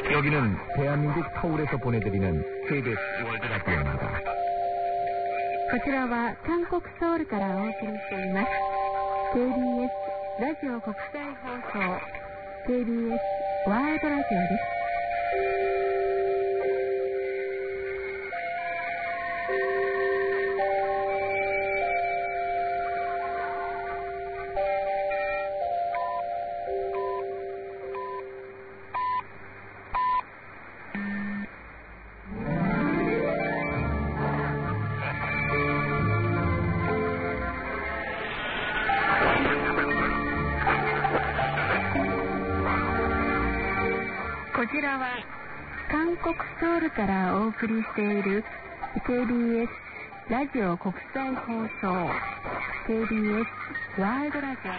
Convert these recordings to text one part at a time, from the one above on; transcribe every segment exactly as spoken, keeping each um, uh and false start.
여기는 대한민국 서울에서 보내드리는 케이비에스 월드 라디오입니다. こちらは韓国ソウルからお送りしています ケービーエス ラジオ国際放送 ケービーエス ワールドラジオです。こちらは韓国ソウルからお送りしている ケービーエス ラジオ国際放送 ケービーエス ワールドラジオです。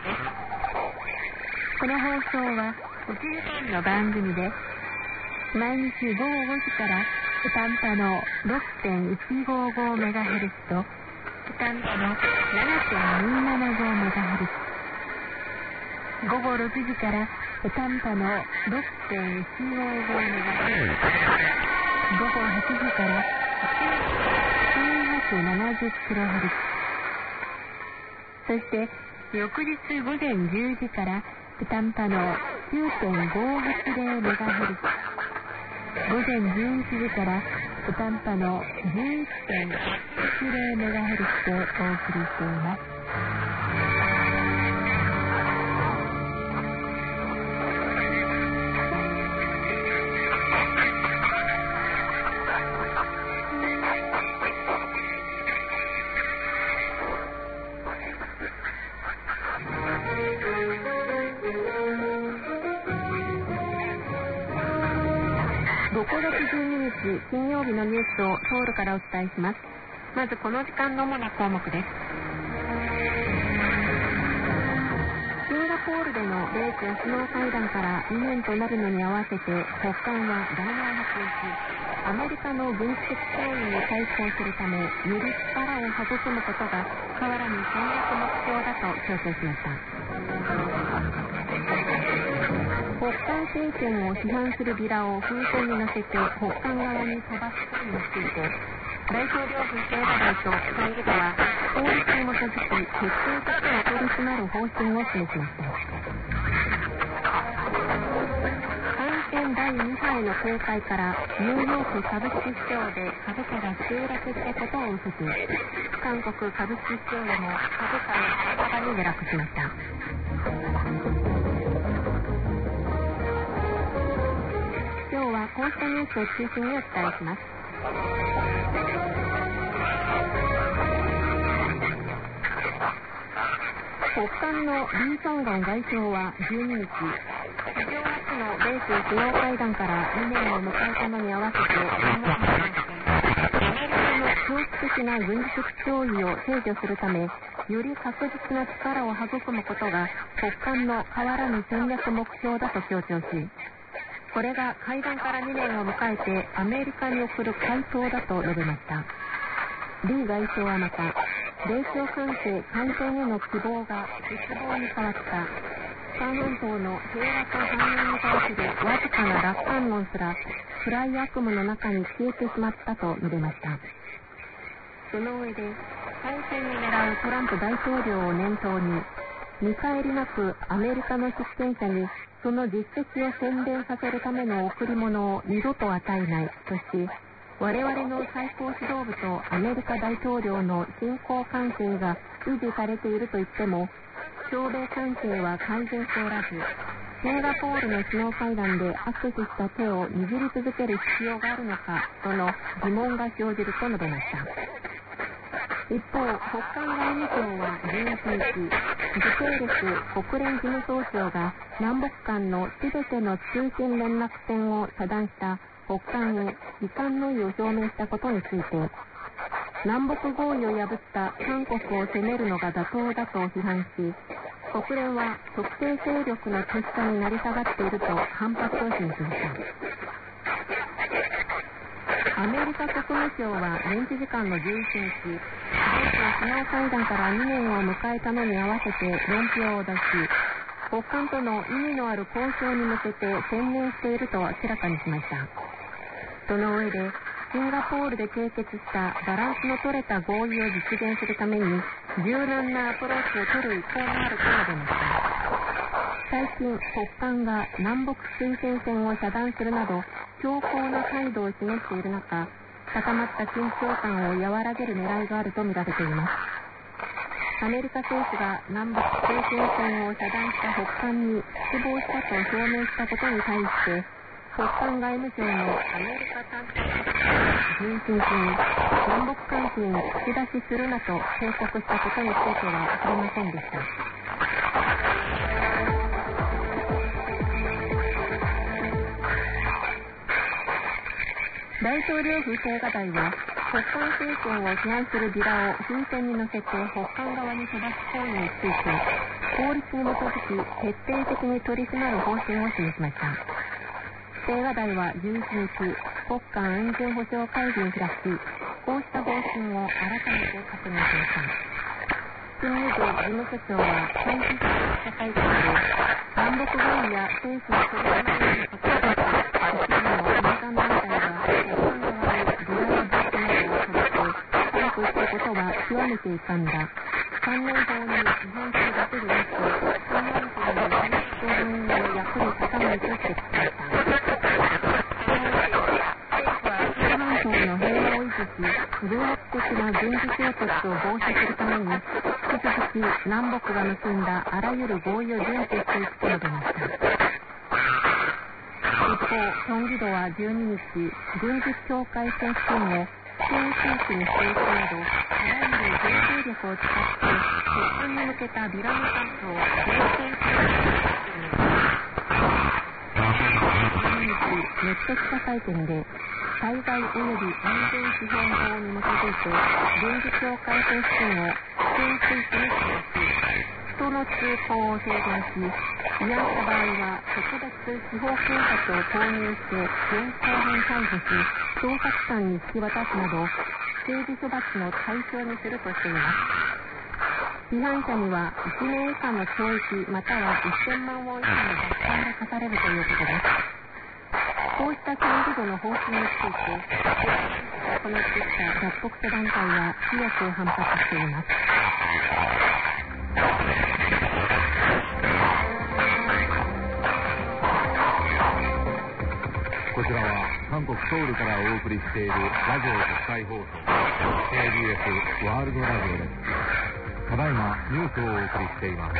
この放送はいちじかんの番組で毎日午後ごじから短波の ろくてんいちごごメガヘルツ と短波の ななてんにななごメガヘルツ、午後ろくじから短波の ろくてんいちごごメガヘルツ、午後はちじからせんひゃくななじゅうキロヘルツ、そして翌日午前じゅうじから短波の きゅうてんごはちゼロメガヘルツ、午前じゅういちじから短波の じゅういちてんはちゼロメガヘルツ でお送りしています。ごがつじゅうににち金曜日のニュースをソウルからお伝えします。まずこの時間の主な項目です。シンガポールでの米中首脳会談からにねんとなるのに合わせて北韓は弾劾を発表し、アメリカの軍事的脅威に対抗するためより力を育むことが変わらぬ戦略目標だと強調しました。北韓政権を批判するビラを風船に乗せて北韓側に飛ばすことについて、大統領府青瓦台と会議では法律に基づき徹底的な取り締まる方針を示しました。感染だいに波への警戒からニューヨーク株式市場で株価が急落したことを受けて、韓国株式市場でも株価が大幅に下落しました。今日はこうしたニュースを中心にお伝えします。北韓のリ・ソンゴン外相はじゅうににち、史上初の米中首脳会談からにねんを迎えたのに合わせて電話会談して、アメリカの長期的な軍事的脅威を制御するため、より確実な力を育むことが北韓の変わらぬ戦略目標だと強調し、これが会談からにねんを迎えてアメリカに送る回答だと述べました。リ外相はまた、米朝関係改善への希望が失望に変わった、韓半島の平和と繁栄に対するわずかな楽観論すら暗い悪夢の中に消えてしまったと述べました。その上で、再選に狙うトランプ大統領を念頭に、見返りなくアメリカの出展者にその実績を宣伝させるための贈り物を二度と与えないとし、我々の最高指導部とアメリカ大統領の親交関係が維持されていると言っても、朝米関係は改善しておらず、シンガポールの首脳会談で握手した手を握り続ける必要があるのかとの疑問が生じると述べました。一方、北韓外務省はじゅういちにち、グテーレス国連事務総長が南北間のすべての通信連絡線を遮断した北韓へ遺憾の意を表明したことについて、南北合意を破った韓国を責めるのが妥当だと批判し、国連は特定勢力の結果になり下がっていると反発を示しました。アメリカ国務省は現地時間のじゅういちにち、米朝首脳会談からにねんを迎えたのに合わせて論評を出し、 北韓との意味のある交渉に向けて専念していると明らかにしました。その上で、シンガポールで締結したバランスの取れた合意を実現するために柔軟なアプローチを取る意向があると述べました。最近、北韓が南北推薦線を遮断するなど強硬な態度を示している中、高まった緊張感を和らげる狙いがあるとみられています。アメリカ政府が南北推薦線を遮断した北韓に失望したと表明したことに対して、北韓外務省のアメリカ担当者がじゅういちにちに南北関係に口出しするなと警告したことについては触れませんでした。大統領府青瓦台は北韓政権を批判するビラを風船に乗せて北韓側に飛ばす行為について法律に基づき徹底的に取り締まる方針を示しました。青瓦台はじゅういちにち国家安全保障会議を開き、こうした方針を改めて確認しました。金日成事務所長は先日した会見で、南北合意や政府の取り組みに関わる一部の民間団体が北韓側にビラやブースなどを飛ばして早くしたことは極めて遺憾だ。関連法に違反するだけでなく、関連法の法律と運営の役に立たないと指摘しました。の平和を維持し、偶発的な軍事衝突を防止するために、引き続き南北が結んだあらゆる合意を順守していくと述べました。一方、キョンギ道はじゅうににち、軍事境界線付近を危険地域に指定するなど、あらゆる軍事力を使って、北韓に向けたビラの散布を防止するとしています。じゅうににち、ネット記者会見で、災害及び安全基本法に基づいて軍事境界線付近を危険区域に指定し、人の通行を制限し、違反した場合は特別司法警察を投入して現行犯逮捕し、捜査機関に引き渡すなど刑事処罰の対象にするとしています。違反者にはいちねん以下の懲役またはせんまんウォン以下の罰金が課されるということです。こうしたキョンギ道の方針について、行ってきた脱北者団体は強く反発しています。 こちらは韓国ソウルからお送りしているラジオ国際放送 ケービーエス ワールドラジオです。ただいまニュースをお送りしています。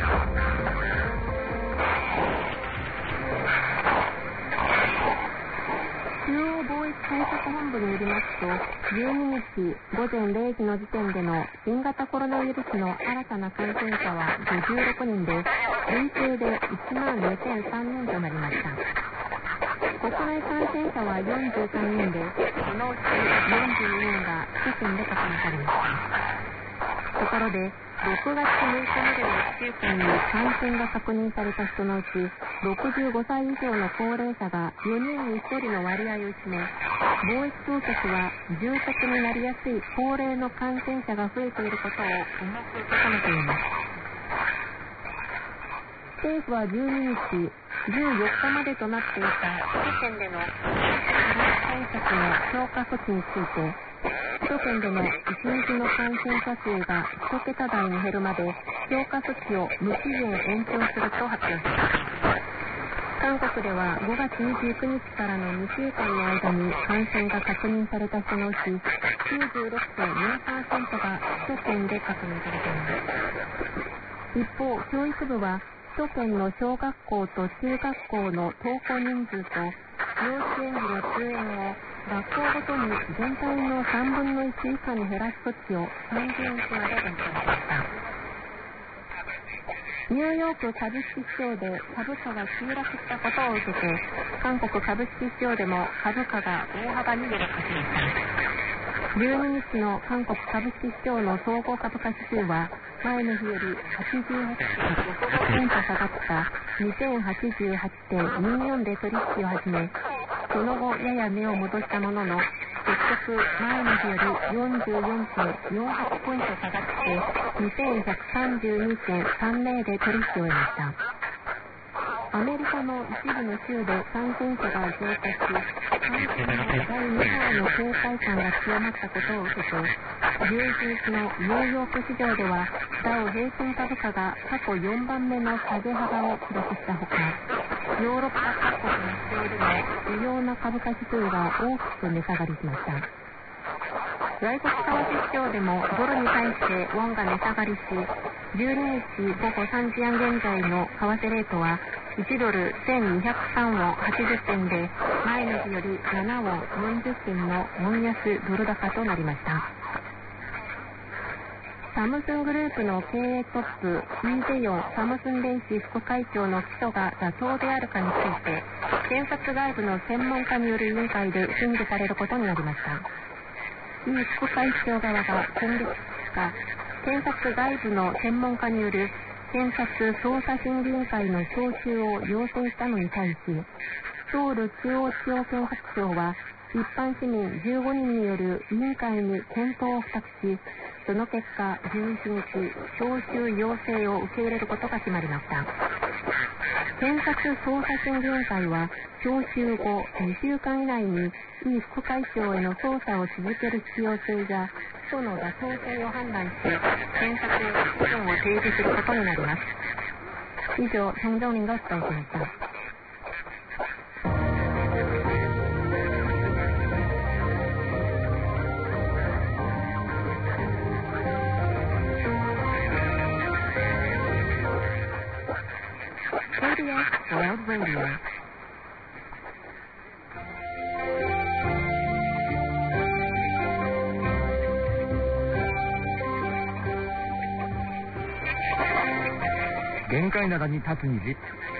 中央防疫対策本部によりますと、じゅうににち午前れいじの時点での新型コロナウイルスの新たな感染者はごじゅうろくにんで、累計でいちまんにせんさんにんとなりました。国内感染者はよんじゅうさんにんで、そのうちよんじゅうににんが首都圏で確認されました。ところで、ろくがつむいかまでのいっしゅうかんに感染が確認された人のうち、ろくじゅうごさい以上の高齢者がよにんにひとりの割合を占め、防疫当局は重篤になりやすい高齢の感染者が増えていることを重く受け止めています。政府はじゅうににち、じゅうよっかまでとなっていた首都圏での対策の強化措置について、首都圏でのいちにちの感染者数がいちけた台に減るまで強化措置を無期限延長すると発表しました。韓国ではごがつにじゅうくにちからのにしゅうかんの間に感染が確認された人のうち きゅうじゅうろくてんよんパーセント が首都圏で確認されています。一方、教育部は首都圏の小学校と中学校の登校人数と幼稚園児の通園を学校ごとに全体のさんぶんのいち以下に減らす措置をさんじゅうにちまで延長しました。ニューヨーク株式市場で株価が急落したことを受けて、韓国株式市場でも株価が大幅に下落しました。じゅうににちの韓国株式市場の総合株価指数は前の日より はちじゅうはちてんろくごポイント下がったにせんはちじゅうはちてんにじゅうよんで取引を始め、その後やや値を戻したものの、結局前の日より よんじゅうよんてんよんはちポイント下がってにせんひゃくさんじゅうにてんさんぜろで取引を終えました。 アメリカの一部の州で感染者が増加し、感染のだいに波の警戒感が強まったことを受けて、じゅういちにちのニューヨーク市場ではダウ平均株価が過去よんばんめの下げ幅を記録したほか、ヨーロッパ各国の市場でも主要な株価指数が大きく値下がりしました。外国為替市場でもドルに対してウォンが値下がりし、じゅうににちごごさんじはん現在の為替レートはいちドルせんにひゃくさんウォンはちじゅってんで、前の日よりななウォンよんじゅってんのウォン安ドル高となりました。サムスングループの経営トップイ・ジェヨンサムスン電子副会長の起訴が妥当であるかについて、検察外部の専門家による委員会で審議されることになりました。イ副会長側が今月ふつか、検察外部の専門家による検察捜査審議委員会の招集を要請したのに対し、ソウル中央地方検察庁は一般市民じゅうごにんによる委員会に検討を付託し、その結果じゅういちにち招集要請を受け入れることが決まりました。検察捜査審議委員会は招集後にしゅうかん以内にイ副会長への捜査を続ける必要性や起訴の妥当性を判断し、検察への意見を提示することになります。以上、정정린がお伝えしました。ケービーエス World Radio。 限界灘に立つ虹。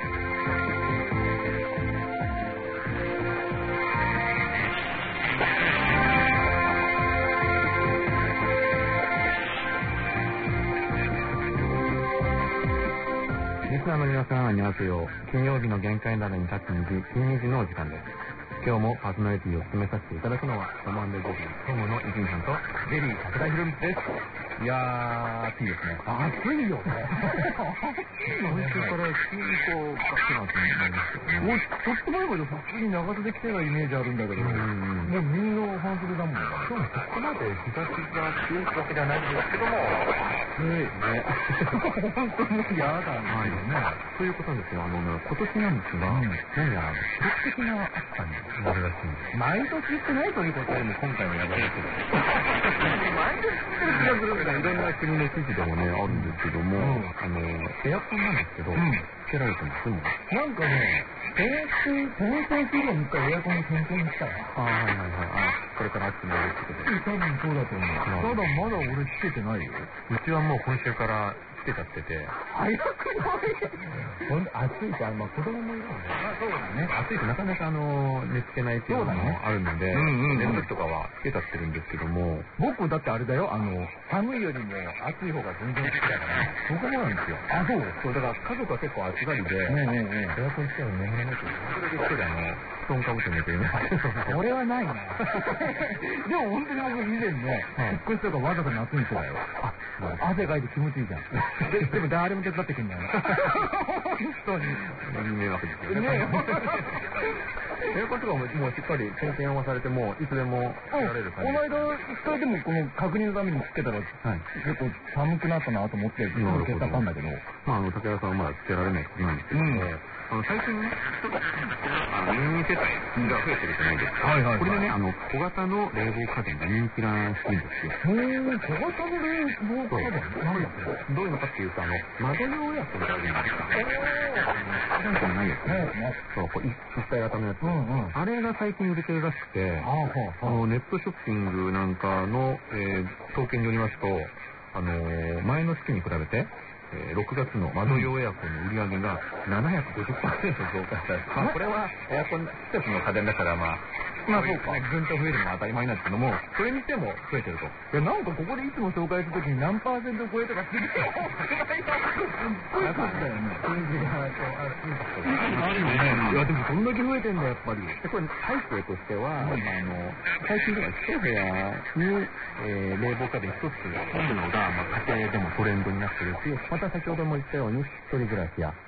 リスナーの皆さん、안녕하세요。金曜日の限界灘に立つ虹、金虹のお時間です。今日もパーソナリティを務めさせていただくのはトム&ジェリートムの伊集院さんとジェリー武田博光です。いやー、暑いですね。暑いよね。今週から急にこうガッとなってなりましたよね。もうちょっと前まで普通に長袖着てたイメージあるんだけど、もうみんな半袖だもんね。今日もそこまで日差しが強いわけではないんですけども、暑いね。本当に嫌だね。ということなんですよ。あのね、今年なんですが、何やら記録的な暑さになるらしいんです。毎年言ってないということでも今回もやばいですけど。毎年言ってる気がするんだ。いろんな国の記事でもね、あるんですけども、あの、エアコンなんですけど、つけられてますもん。なんかね、先週、先々週に一回エアコンの点検に来たよ。ああ、はいはいはい。あこれから暑くなるってことで。多分そうだと思う。ただまだ俺つけてないよ。うちはもう今週からつけちゃってて。早くないほんと暑いし、あの、まあ、子供もいるので。あ、そうだね。暑いとなかなかあの、寝つけないっていうのもあるので、寝る時とかはつけちゃってるんですけども。僕だってあれだよ、あの、寒いよりも暑い方が全然好きだから。そこもなんですよ。あ、そうそう、だから家族は結構暑がりで、エアコンつけたら眠れないけど、それだけつけてあの、布団かぶって寝てるね。それはないな。でも本当に僕以前ね、引っ越しとかわざと夏にしてたよ。あ、汗かいて気持ちいいじゃん。で, でも誰も手伝ってくんないの。本当に。迷惑ですよね。エアコンとかももうしっかり点検はされてもいつでもつけられる感じ。この間一回でもこの確認のためにつけたら、はい、結構寒くなったなと思ってつけたんだけど。まああの武田さんはまだつけられないことなんですけど、うん、あの最近ね、ちょっとあの入院世帯が増えてるじゃないですか。はいはいはい、これでね、あの小型の冷房家電が人気らしいんですよ。へぇ、小型の冷房家電なんだこれ。どういうのかっていうと、あの窓用エアコンってあるじゃないですか。なんかないやつね。そう、こう一体型のやつ、うんうん。あれが最近売れてるらしくて、ああのネットショッピングなんかの、えー、統計によりますと、あのー、前の月に比べて、えー、ろくがつの窓用エアコンの売り上げが ななひゃくごじゅっパーセント 増加した。まあこれはエアコン施設の家電だからまあまあそうか、ぐんと増えるのは当たり前なんですけども、それにしても増えてると。いやなんかここでいつも紹介するときに何パーセント超えとかするよ。すっごい数だよね。数字があるよね。いやでもそんだけ増えてんだやっぱり。でこれ背景としては、うん、あの最近では一部屋に、えー、冷房家電一つあるのが、まあ、家庭でもトレンドになってるし、また先ほども言ったように一人暮らしや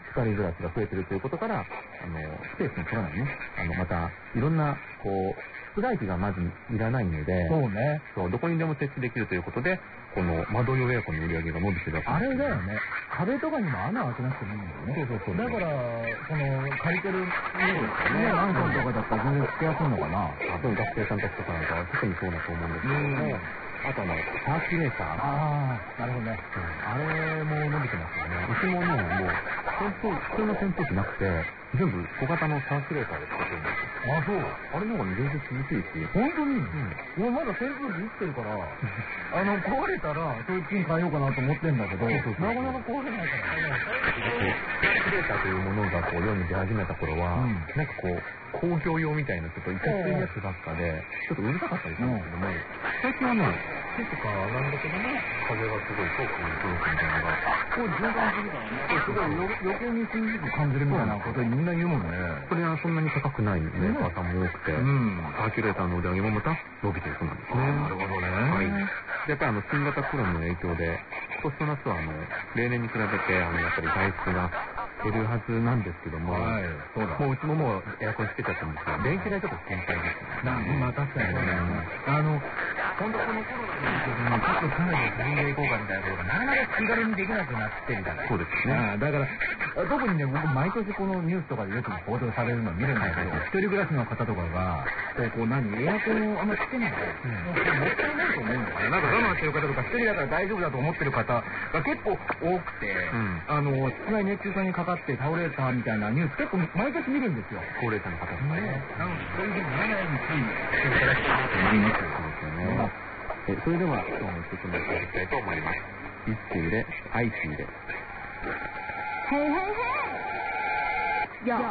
光グラスが増えてるということから、あの、スペースの取らないね、あの、また、いろんな、こう、室外機がまずいらないので、 そうね。 そう、どこにでも設置できるということで、この窓用エアコンの売り上げが伸びてるわけあれだよね。壁とかにも穴開けなくてもいいんだよね。そうそうそう。だから、その、借りてる、ね、マンションとかだったら全然つけやすいのかな。 あ、そう、学生さんたちとかなんかは特にそうだと思うんですけども、あとあの、サーキュレーター。 ああ、なるほどね。 あれも伸びてますよね。うちもね、もう、扇風普通の扇風機なくて、全部小型のサーキュレーターで使ってるんですよ。 あ、そう。 あれの方が全然涼しいし。 本当に？うん。俺まだ扇風機生きてるから、あの、壊れたら、そっちに変えようかなと思ってんだけど、なかなか壊れないからね。 サーキュレーターというものがこう世に出始めた頃は、うん、なんかこう、工業用みたいなちょっといかついやつばっかで、ちょっとうるさかったりするんですけども、最近はね、手とかなんだけども、風がすごい遠くに来るみたいなのが、 こう循環するからね、すごい余計に涼しく感じるみたいなことにみんな言うもんね。 それはそんなに高くないメーカーさんも多くて、うん、サーキュレーターの売り上げもまた伸びていくんですね。 なるほどね。 はい。やっぱりあの、新型コロナの影響で、今年の夏はあの、例年に比べて、あの、やっぱり外出が減るはずなんですけども、 はい、そうだ。 もううちももうエアコンつけちゃったんですけど、電気代ちょっと心配ですね。 まあ確かにね。あの、本当このコロナの時にちょっとかなり自分で行こうかみたいなことがなかなか気軽にできなくなってるじゃない。 そうですね。 だから、特にね、僕毎年このニュースとかでよく報道されるのを見るんだけど、一人暮らしの方とかが、こう、こう何、エアコンをあんまりつけないで、もったいないと思うんだよね。なんか我慢してる方とか、一人だから大丈夫だと思ってる方が結構多くて、あの、室内熱中症にかかって倒れたみたいなニュース結構毎年見るんですよ。 高齢者の方とかね。 なので、そういうふうにならないように注意していただきたいと思います。 えそれでは、今日の説明をしていきたいと思います。イッチーで、アイチーで。 へいへいへいよ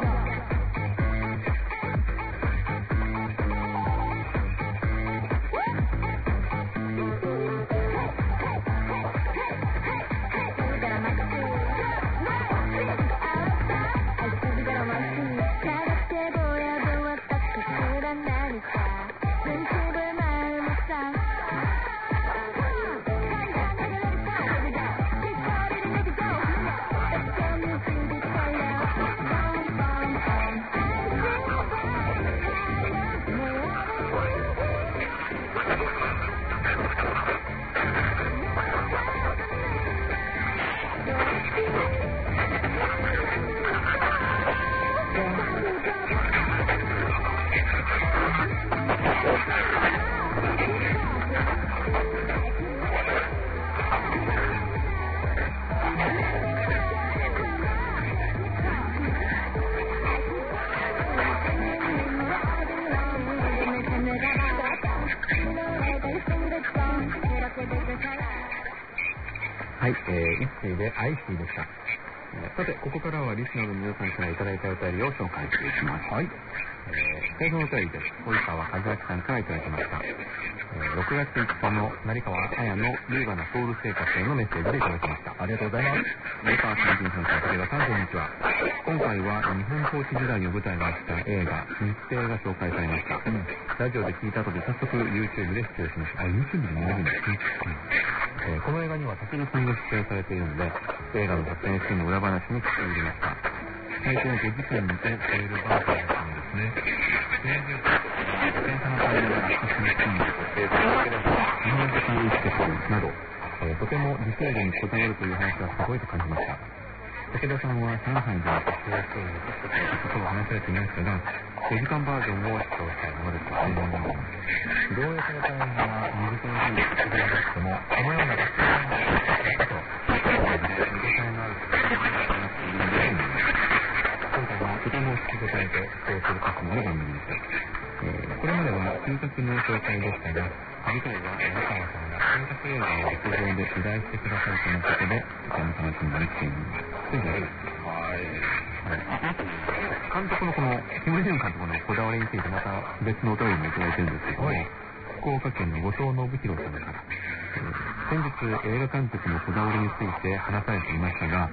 はい、えー、イッチーでアイシーでした。さて、ここからはリスナーの皆さんからいただいたお便りを紹介していきます。はい。えー、最初のお便りです。及川和明さんからいただきました。えー、ろくがついつかの成川彩の優雅なソウル生活へのメッセージでいただきました。 ありがとうございます。 成川さん、金さん、武田さん、こんにちは。今回は日本統治時代を舞台がした映画、日程が紹介されました。うん、ラジオで聞いた後で早速 YouTube で視聴しました。あ、YouTube で見れるんですね。えー、この映画には武田さんが出演されているので、映画の撮影シーンの裏話に聞き入りました。最高ごじかんにて超えるバージョンだったのですね。映画で自転車のタイヤが落下するシーンと映像だけでもにじゅうじかん生きてくるなど、えー、とてもディテールにこだわるという話はすごいと感じました。武田さんは上海で撮影ストーリーを撮ったということを話されていましたが、ごじかんバージョンを視聴したいものですが、同様された映画はにじかんはんで撮影がしても、このような撮影がしたと、見応えのある撮影が話しているのではないです。今回はとても聞き応えと視聴する価値のある番組でした。えー、これまでは新作の紹介でしたが、次回は山川さんが新作映画を劇場で取材してくださるとのことで、とても楽しみにしています。ぜひやる。はい。監督のこの、キム・ジュン監督のこだわりについてまた別のお便りもいただいてるんですけども、はい、福岡県の後藤信弘さんから、えー、先日映画監督のこだわりについて話されていましたが、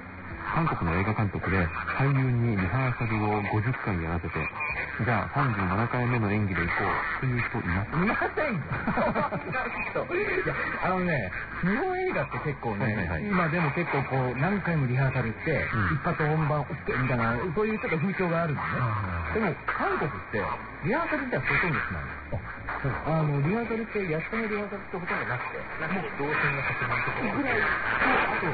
韓国の映画監督で俳優にリハーサルをごじゅっかいやらせて、じゃあさんじゅうななかいめの演技で行こうという人いますいませんよ。いや、あのね、日本映画って結構ね、はいはいはい、今でも結構こう何回もリハーサルして、うん、一発本番 OK みたいな、そういうちょっと風潮があるんでね。でも韓国ってリハーサルってほとんどしない。あのリハーサルってやったのリハーサルってほとんどなくて、もう動線が始まるところぐらい、そう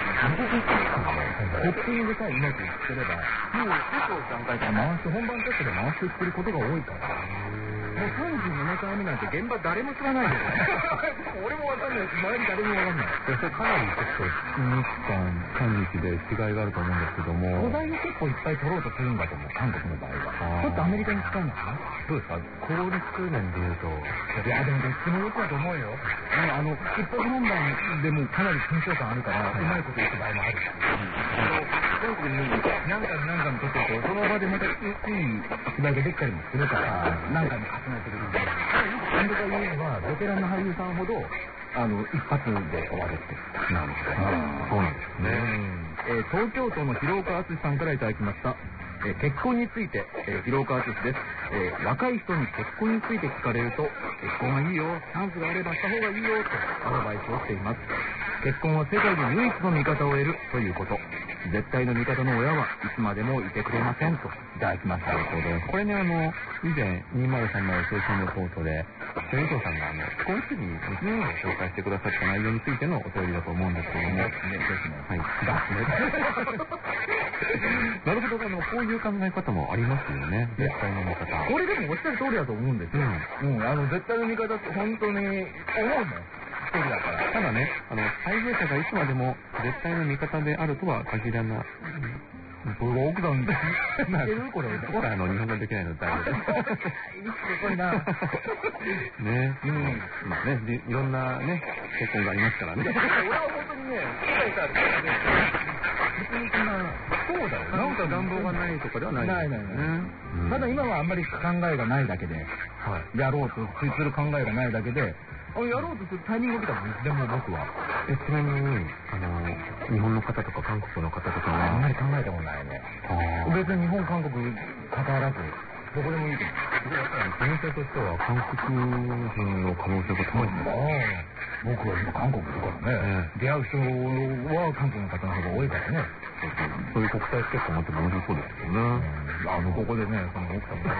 ホッピングさえうまくいってれば、もう結構段階から回して本番テストで回していってることが多いから。もうさんじゅうななかいめなんて現場誰も知らないよ。俺もわかんないし、周り誰もわかんない。 それかなりちょっと日韓韓日で違いがあると思うんですけども、 素材を結構いっぱい取ろうとするんだと思う、韓国の場合は。ちょっとアメリカに近いのかな。 どうですか、効率面でいうと。 いやでもどっちもよくだと思うよ。あの一発本番でもかなり緊張感あるから、うまいこといく場合もある。韓国に何回も何回も撮ってると、その場でまたいい芝居ができたりもするから、何回も重ねてくるんで。アメリカ言うのはベテランの俳優さんほどあの一発で終わるって。 なるほど。そうなんですね。 えー、東京都の広岡敦さんからいただきました。えー、結婚について、えー、広岡敦です、えー。若い人に結婚について聞かれると、結婚はいいよ、チャンスがあればした方がいいよとアドバイスをしています。結婚は世界で唯一の味方を得るということ。絶対の味方の親はいつまでもいてくれませんといただきました。 これね、あの以前にまるさんまる青春レポートで伊藤さんがあの既婚主義について紹介してくださった内容についてのお便りだと思うんですけども、ね、ですね、はい、なるほど、あのこういう考え方もありますよね、絶対の味方。 これでもおっしゃる通りだと思うんですよ。うん、うん、あの絶対の味方って本当に思うもん。だからただね、あの配偶者がいつまでも絶対の味方であるとは限らない。 それが奥さんって言ってるこれ。 僕はあの日本語できないので大丈夫です。 すごいな。 ね、うん、まあね、いろんなね結婚がありますからね。 俺は本当にね、世界から別にそんなそうだよ。 なんか願望がないとかではない。 ないないない。ただ今はあんまり考えがないだけで、やろうとする考えがないだけで。やろうとするタイミングが来たらいつでも僕は。 え、ちなみに、あの、日本の方とか韓国の方とかはあんまり考えたことないね。別に日本、韓国関わらず、どこでもいいと思う。 やっぱり可能性としては韓国人の可能性が高いんですか。 僕は今韓国だからね、出会う人は韓国の方の方が多いからね。 そういう国際結婚もあっても面白そうですよね。 あの、ここでね、その奥さんも。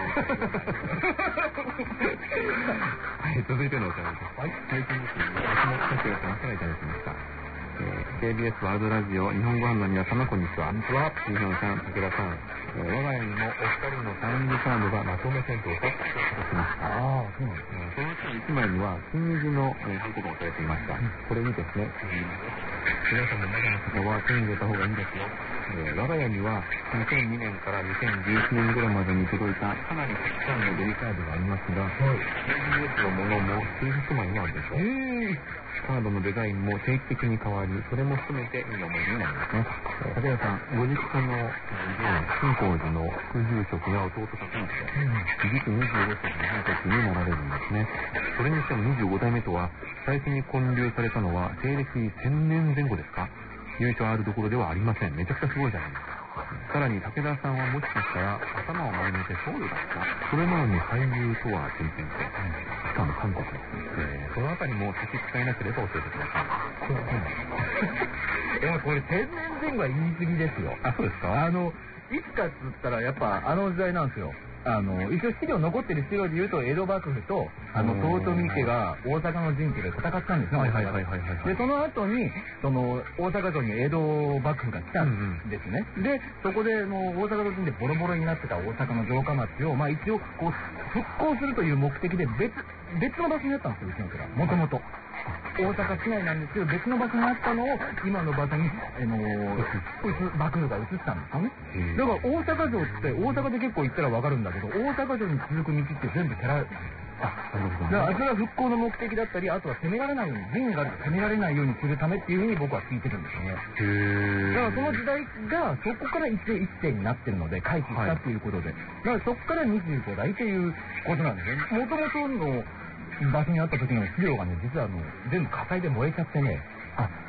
はい、続いてのお便りです。はい、最近ですね、松本拓也さんからいただきました。ケービーエス ワールドラジオ日本語版の皆様こんにちは。こんにちは。新庄さん、武田さん、我が家にもお二人のタイムリカードがまとめ銭湯といたしました。ああ、そうなんですね。そのうちいちまいには金水の報告をされていました。これにですね、皆さんもまだの方は手に入れた方がいいんですよ。我が家にはにせんにねんからにせんじゅういちねん頃までに届いたかなりたくさんのデリカードがありますが、ケービーエス のものも数百枚もあるでしょう。へー。カードのデザインも定期的に変わり、それも含めていい思い出になりますね。竹谷さん、ご実家の新興寺の副住職が弟さんなんですよ。実にじゅうごせいの本籍になられるんですね。それにしてもにじゅうごだいめとは、最初に建立されたのは西暦せんねんぜん後ですか。由緒あるところではありません。めちゃくちゃすごいじゃないですか。さらに武田さんはもしかしたら頭を丸めて僧侶だった。それなのに俳優とは全然と。しかも韓国です。えー、そのあたりも差し支えなければ教えてください。そうなんです。 でもこれせんねんぜん後は言い過ぎですよ。 あ、そうですか。 あの、いつかっつったらやっぱあの時代なんですよ。あの、一応資料残ってる資料で言うと江戸幕府とあの豊臣家が大阪の陣地で戦ったんですね。 はいはいはいはい、はい。 でその後にその大阪城に江戸幕府が来たんですね。うんうん、でそこでもう大阪の陣でボロボロになってた大阪の城下町をまあ一応こう復興するという目的で別別の場所にあったんですよ、うちの寺。もともと大阪市内なんですけど別の場所にあったのを今の場所に、あのー、幕府が移したんですかね。だから大阪城って大阪で結構行ったら分かるんだけど、大阪城に続く道って全部寺、あ、だからあちら復興の目的だったり、あとは攻められないように、陣があると攻められないようにするためっていうふうに僕は聞いてるんですよね。へー。だからその時代がそこから一世一世になってるので回帰したっていうことで、はい、だからそこからにじゅうごだいということなんですね。もともとの場所にあった時の資料がね、実はあの全部火災で燃えちゃってね、あ、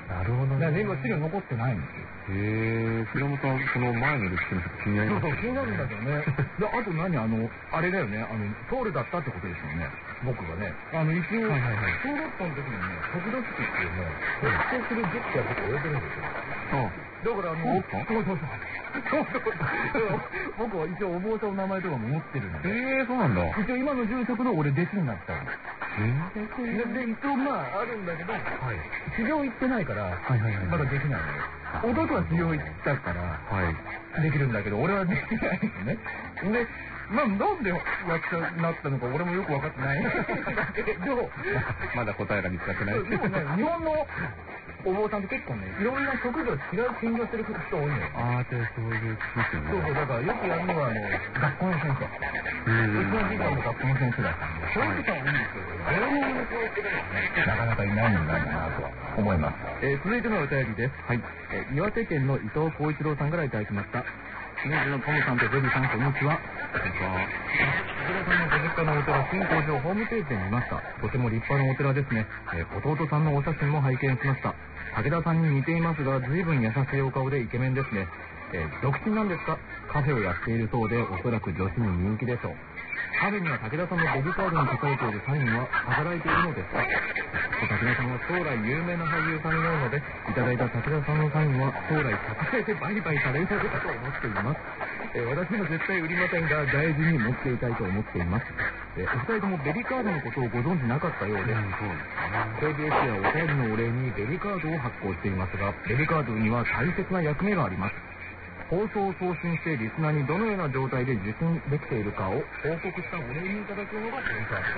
なるほどね。今資料残ってないんですよ。 へえ、それもその前の歴史の気になりますね。 そうそう、気になるんだけどね。で、あと何、あの、あれだよね、あの、ソウルだったってことですよね。僕がね。あの、一応、 はいはいはい小学校の時にね、国土式っていうね、特定する術って僕覚えてるんですよ。だからあの、 そうかそうそうそう。そうそう僕は一応お坊さんの名前とかも持ってるんで。 へえ、そうなんだ。 一応今の住職の俺弟子になったの。 えで、で、一応まああるんだけど、 はい。 修行行ってないから、 はいはいはい。 まだできないのよ。弟は修行行ったから、 はい。 できるんだけど、俺はできないんですね。で、まあ、なんでやっちゃなったのか俺もよく分かってないんだけど、 まだ答えが見つかってない。 でもね、日本のお坊さんって結構ね、いろんな職業違う専業してる人多いのよ。 ああ、で、そういうですよね。 そうそう、だからよくやるのは、あの、学校の先生。うちの時間の学校の先生だったんで、そういう人はいいんですけど、芸能に教育でもね、なかなかいないんだなとは思います。えー、続いてのお便りです。はい。えー、岩手県の伊藤浩一郎さんからいただきました。清水のトムさんとジェビーさん、こんにちは。こんにちは。武田さんのご実家のお寺、新工場ホームページで見ました。とても立派なお寺ですね。えー、弟さんのお写真も拝見しました。武田さんに似ていますが、随分優しいお顔でイケメンですね。えー、独身なんですか？カフェをやっているそうで、おそらく女子に人気でしょう。カフェには武田さんのデビカードに書かれているサインは飾られているのですか？武田さんは将来有名な俳優さんになるので、いただいた武田さんのサインは将来隠れて売買されるのかと思っています。えー、私は絶対売りませんが、大事に持っていたいと思っています。えー、お二人ともベリカードのことをご存知なかったようです。ケービーエス やお便りのお礼にベリカードを発行していますが、ベリカードには大切な役目があります。放送を送信してリスナーにどのような状態で受信できているかを報告したお礼にいただくのがベリカードです。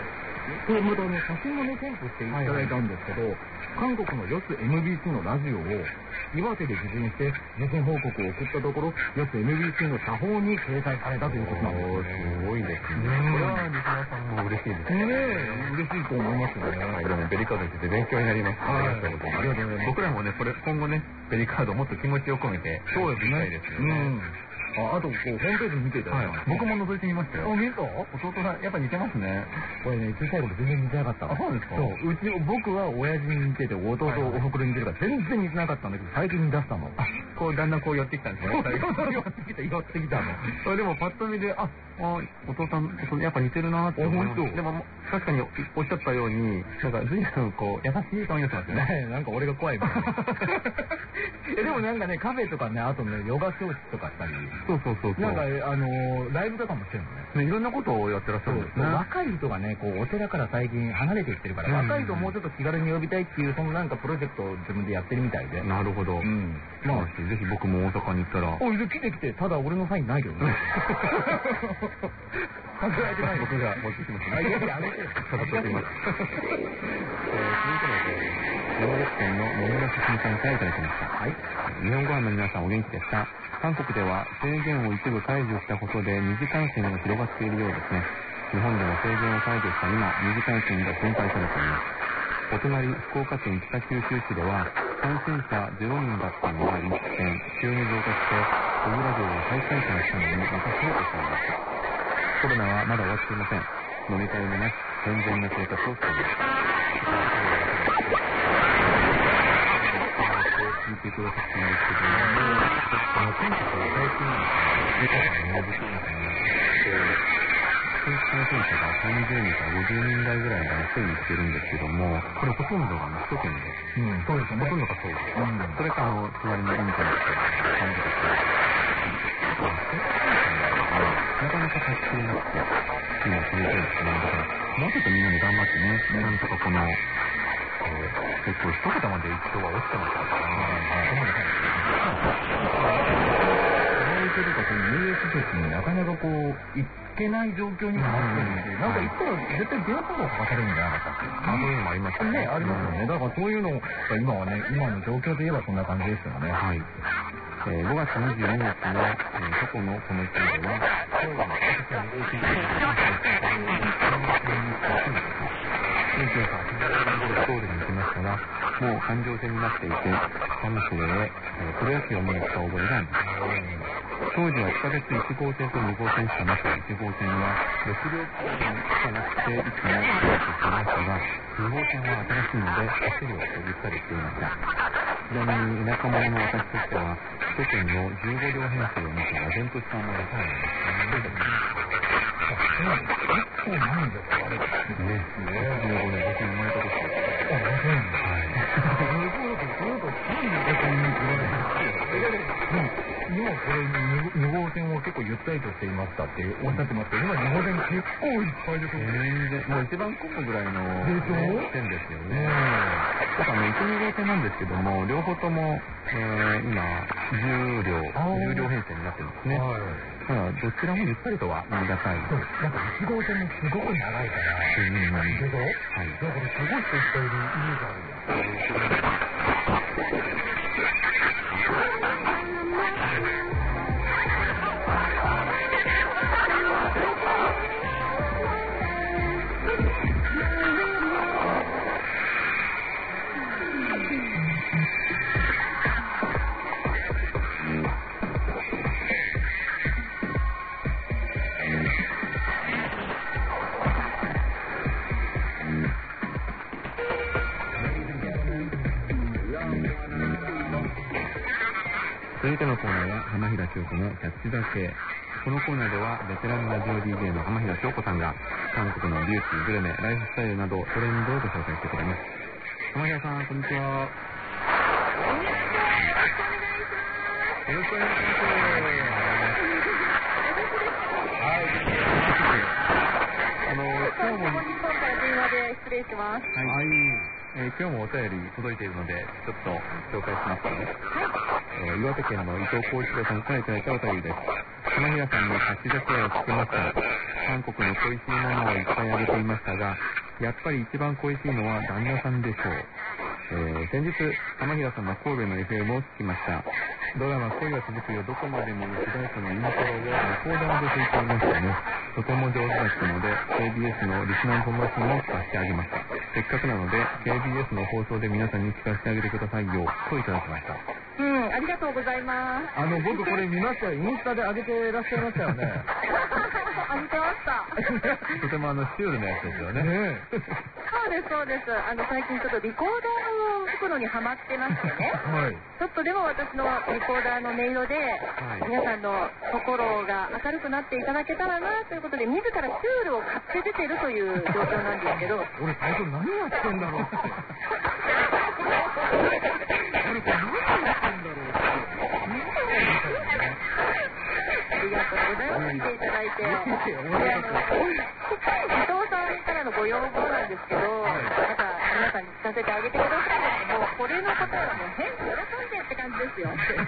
これまたあの写真をね、添付していただいたんですけど、はいはい、韓国のヨス エムビーシー のラジオを岩手で受信して受信報告を送ったところ、ヨス エムビーシー の社報に掲載されたということなんですね。 すごいですね。これはリスナーさんも嬉しいですね。 ねえ、嬉しいと思いますね。 はい、でもベリカードについて勉強になります。 はい、ありがとうございます。 僕らもね、これ今後ね、ベリカードをもっと気持ちを込めて、 そうですね。 ですよね。うんあ, あとこうホームページ見ていただいた、はい、 僕も覗いてみましたよ。 あ、見た？ 弟さんやっぱ似てますね。 これね、小さい頃全然似てなかった。 あ、そうですか？ そう、うち僕は親父に似てて、弟、はいはい、おふくろに似てるから全然似てなかったんだけど、最近似出したの。 あ、こうだんだんこう寄ってきたんですね。 寄ってきた、寄ってきたの。 それでもパッと見で、あ、あお父さんやっぱ似てるなって思います。でも確かにおっしゃったように、なんか随分こう優しい顔になってますよね。 なんか俺が怖いみたいな。でもなんかね、カフェとかね、あとね、ヨガ教室とかしたり。 そうそうそうそう。 なんかあのー、ライブとかもしてるのね。 ね、いろんなことをやってらっしゃるんですね。 若い人がね、こうお寺から最近離れていってるから、うん、若い人をもうちょっと気軽に呼びたいっていうそのなんかプロジェクトを自分でやってるみたいで。 なるほど。うん。まあぜひ僕も大阪に行ったら。 おい、来て来て。ただ俺のサインないけどね。考えてない。 僕が持ってきますね。 あ、いやいや、あれで。 飾っておきます。えー、続いてのお便り。山口県の野村進さんからいただきました。はい。日本ご飯の皆さんお元気ですか？韓国では制限を一部解除したことで二次感染が広がっているようですね。日本でも制限を解除した今、二次感染が心配されています。お隣、福岡県北九州市では、感染者ゼロにんだったのが一転、急に増加して、小倉城を再開催したのにまた増えてしまいました。コロナはまだ終わっていません。飲み会もなし、健全な生活をしています。聞いてくださっているんですけども、あの、韓国は最近、メタさんの同じ感染になって、新規感染者がさんじゅうにんからごじゅうにん台ぐらいが推移してるんですけども、これほとんどが首都圏で、 うん、そうですね。 ほとんどがそうです。うん、それか、あの、隣のインターネットで感じてくる。なかなか立ちきれなくて、今続いてるんですね。だから、もうちょっとみんなで頑張ってね、うん、なんとかこの、えー、結構一桁まで人は落ちてましたからね。 そういうとこの遊泳施設になかなかこう、行けない状況になってるので、なんか行ったら絶対電話番号書かされるんじゃなかったっけ？ あ、そういうのもありましたね。ありますよね。だからそういうのが今はね、今の状況といえばそんな感じですよね。 はい。えー、ごがつにじゅうににちの、えー、過去のこの日では、今日は赤ちゃんで、にせんさんびゃくねん頃ソウルに行きましたが、もう環状線になっていて、サムスで、えー、プロ野球を見に来た覚えがあります。当時は地下鉄いち号線とに号線しかなく、いち号線はろくりょうかんしかなくて、いつも走っていましたが、に号線は新しいので、走るをゆったりしていました。 ちなみに田舎者の私としては、首都圏のじゅうご両編成を見て、唖然とした思いがそうなんです結構なんですか、あれ。 ね。じゅうごねん、僕の生まれた時です。 あ、そうなんですか。はい。そういうこと、そういうこと、単に言われて今これに号線を結構ゆったりとしていましたっておっしゃってますけど、今に号線結構いっぱいですよね。 全然、もう一番混むぐらいの線ですよね。だからね、いち、に号線なんですけども、両方とも、えー、今、じゅう両、じゅう両編成になってるんですね。はい。だからどちらもゆったりとは言い難い。 そう、なんかいち号線もすごく長いから。うん、うん。でしょ？はい。だからすごい人いっぱいいるイメージあるんだ。 続いてのコーナーは浜平京子のキャッチザ系。このコーナーではベテランラジオ ディージェー の浜平京子さんが韓国のビューティー、グルメ、ライフスタイルなどトレンドをご紹介してくれます。浜平さん、こんにちは。よろしくお願いします。はい。あの、今日も日本から電話で失礼します。 はい。えー、今日もお便り届いているので、ちょっと紹介しますね。はい。えー、岩手県の伊藤浩一郎さんからいただいたお便りです。浜平さんの勝ち酒を聞きました。韓国の恋しいものをいっぱいあげていましたが、やっぱり一番恋しいのは旦那さんでしょう。えー、先日、浜平さんの神戸の エフエム を聞きました。ドラマ恋は続くよどこまでもの主題歌のイントロをレコーダーで弾いていましたね。とても上手だったので ケービーエス のリスナーの友達にも聞かせてあげました。せっかくなので ケービーエス の放送で皆さんに聞かせてあげてくださいよといただきました。 うん、ありがとうございます。 あの僕これ見ましたよ。インスタで上げてらっしゃいましたよね。 あ、見てました。 とてもあのシュールなやつですよね。ねそうですそうです。あの最近ちょっとリコーダーの袋にはまってましてね。はい。ちょっとでも私のリコーダーの音色で、はい、皆さんの心が明るくなっていただけたらなということで、自らシュールを買って出てるという状況なんですけど。 俺最初何やってんだろうって。俺これ何やってんだろうって。 ありがとうございます。見ていただいて。で、あの、伊藤さんからのご要望なんですけど、なんか皆さんに聞かせてあげてくださいって、もうこれの方はもう変に喜んでって感じですよ。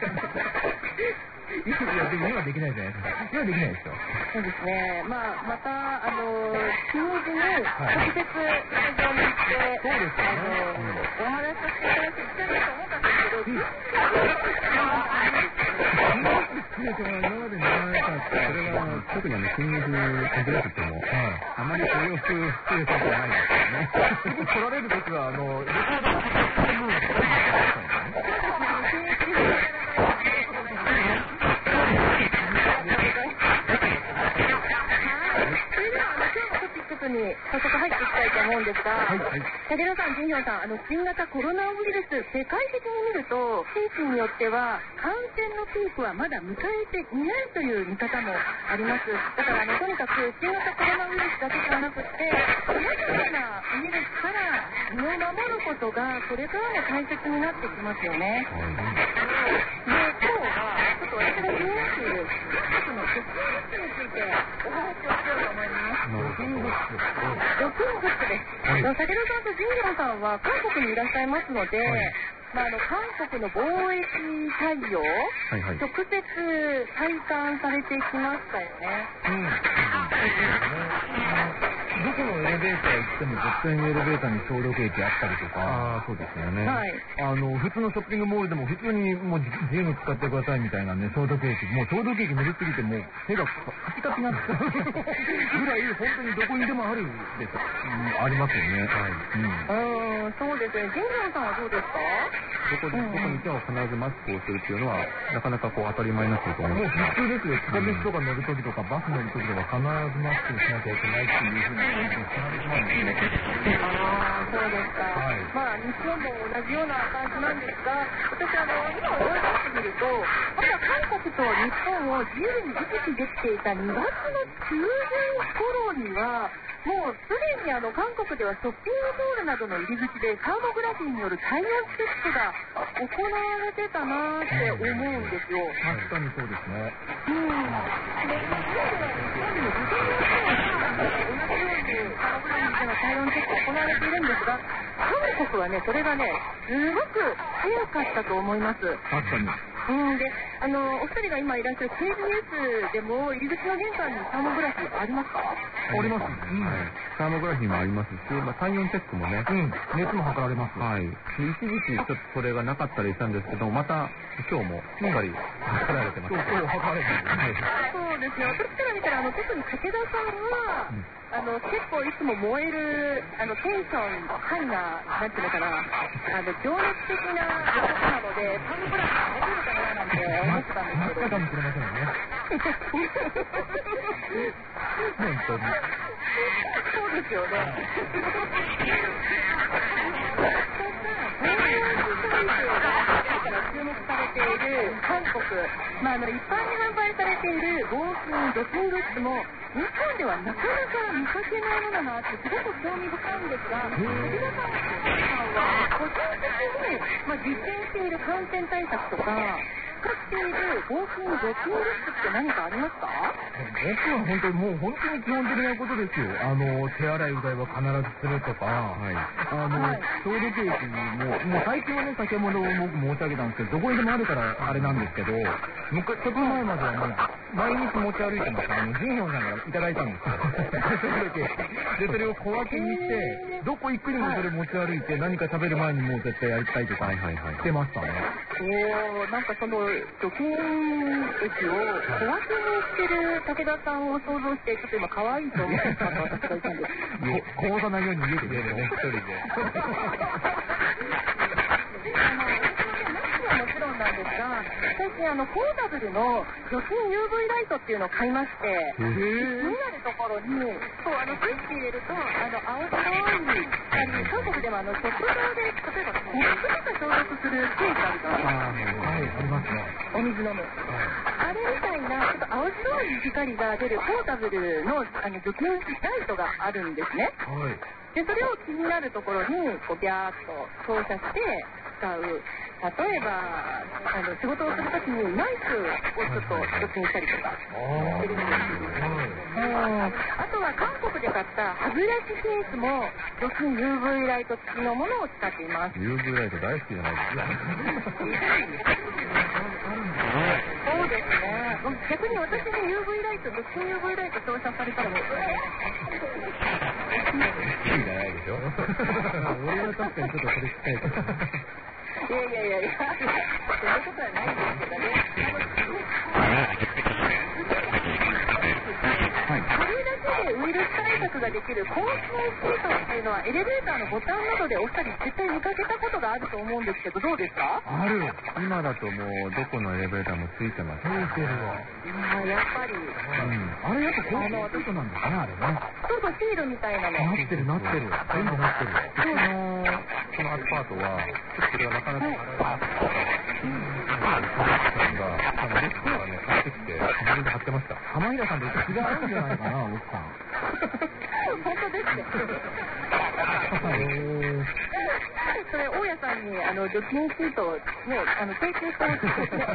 いや、でも今できないじゃないですか。今できないですよ。 そうですね。まあ、また、あの、金曜日に直接スタジオに行って、 そうですね。 あの、お話しさせていただきたいと思ったんですけど、 今まで長かった。 それは特にあの金曜日に限らずても、あまりお洋服着てることはないですよね。 来られるときは、あの、レコーダーを買ってもらうことがに早速入っていきたいと思うんですが、はいはい、武田さん、ジンヒョンさん、あの新型コロナウイルス、世界的に見ると、地域によっては感染のピークはまだ迎えていないという見方もあります。だからあのとにかく新型コロナウイルスだけじゃなくて、さまざまなウイルスから身を守ることがこれからも大切になってきますよね。はい、で、今日はちょっと私が気になっている各の除菌グッズについてお話をしようと思います。除菌グッズ除菌グッズです。はい、武田さんとジンギョンさんは韓国にいらっしゃいますので、はい、まあ、あの韓国の貿易対応、はいはい、直接体感されてきましたよね。うん。 どこのエレベーター行っても絶対にエレベーターに消毒液あったりとか、 ああ、そうですよね。 はい。あの、普通のショッピングモールでも普通にもう自由に使ってくださいみたいなね、消毒液。もう消毒液塗りすぎてもう手がカピカピになってるぐらい、本当にどこにでもあるんです。うん、ありますよね。 はい。うん。そうですね。ジンギョンさんはどうですか？ どこに、どこにいても必ずマスクをするっていうのは、なかなかこう当たり前になってると思う。 もう普通ですよ。地下鉄とか乗るときとか、バス乗るときとか必ずマスクをしなきゃいけないっていうふうにああ、そうですか。はい、まあ、日本も同じような感じなんですが、私、あの、今思い出してみると、まだ韓国と日本を自由に行き来できていたにがつの中旬頃には、もうすでにあの韓国ではショッピングモールなどの入り口でサーモグラフィーによる体温チェックが行われてたなって思うんですよ。 確かにそうですね。 うん。で、日本では日本にも事前に同じようにサーモグラフィーでの体温チェックが行われているんですが、韓国はね、それがね、すごく早かったと思います。 確かに。 うん、で、あの、お二人が今いらっしゃる ケービーエス でも入り口の玄関にサーモグラフィーありますか？ あります。うん。 サーモグラフィーもありますし、まあ、体温チェックもね、 うん、熱も測られます。 はい。一時期ちょっとそれがなかったりしたんですけど、また今日もしっかり測られてます。 今日測られてます。 そうですね。私から見たら、あの、特に武田さんは、うん、あの、結構いつも燃える、あの、テンション、ハイな、なんていうのかな、あの、情熱的な男なので、サーモグラフィーできるかななんて思ってたんですけど。 真っ赤かもしれませんよね。本当に。 そうですよね。注目されている韓国、まあ、あの一般に販売されている防水除菌グッズも日本ではなかなか見かけないものがあってすごく興味深いんですが、武田さんは個人的に、まあ、実践している感染対策とか使っている防水除菌グッズって何かありますか？ 僕は本当にもう本当に基本的なことですよ。あの手洗いうがいは必ずするとか、はい、あの、はい、消毒液ももう最近はね先ほど僕申し上げたんですけど、どこにでもあるからあれなんですけど、昔ちょっと前まではもう毎日持ち歩いてました。あのジンヒョンさんからいただいたんですよ。でそれを小分けにしてどこ行くにもそれ持ち歩いて何か食べる前にもう絶対やりたいとかしてましたね。 おー、なんかその除菌液を小分けにしてる武田さんを想像してちょっと今可愛いと思ったの私がいたんです。 こぼさないように家でね、一人で。 もちろんなんですが、最近あのポータブルの除菌 ユーブイ ライトっていうのを買いまして、気になるところにそうあのスイッチ入れるとあの青白いあの韓国ではあの食堂で例えばコップとか消毒するケーキあるじゃないですか。 はい、ありますね。 お水飲む。あれみたいなちょっと青白い光が出るポータブルのあの除菌ライトがあるんですね。 はい。 でそれを気になるところにこうビャーっと照射して使う。例えばあの仕事をするときにナイフをちょっと除菌したりとかしてるんです。あとは韓国で買った歯ブラシケースも除菌 ユーブイ ライト付きのものを使っています。 ユーブイ ライト大好きじゃないですか。 そうですね。逆に私に ユーブイ ライト除菌 ユーブイ ライト照射されたらもういいじゃないでしょ。 俺は確かにちょっとそれ聞きたいから。 いやいやいやいや、そんなことはないんですけどね。はい、これだけでウイルス対策ができる抗菌シートっていうのはエレベーターのボタンなどでお二人絶対見かけたことがあると思うんですけど、どうですか？ ある。今だともうどこのエレベーターもついてます。 ついてるわ。 あやっぱり、うん、 あれやっぱ抗菌シートなんですね、あれね。 そうそう、シールみたいなの。 なってるなってる。全部なってる。 うちのこのアパートはちょっとそれはなかなかあれがあのレストランね買ってきて自分で貼ってました。 浜平さんと気が合うんじゃないかな、奥さん。 本当ですね。それ大家さんにあの除菌シートをねあの請求してほしいですね。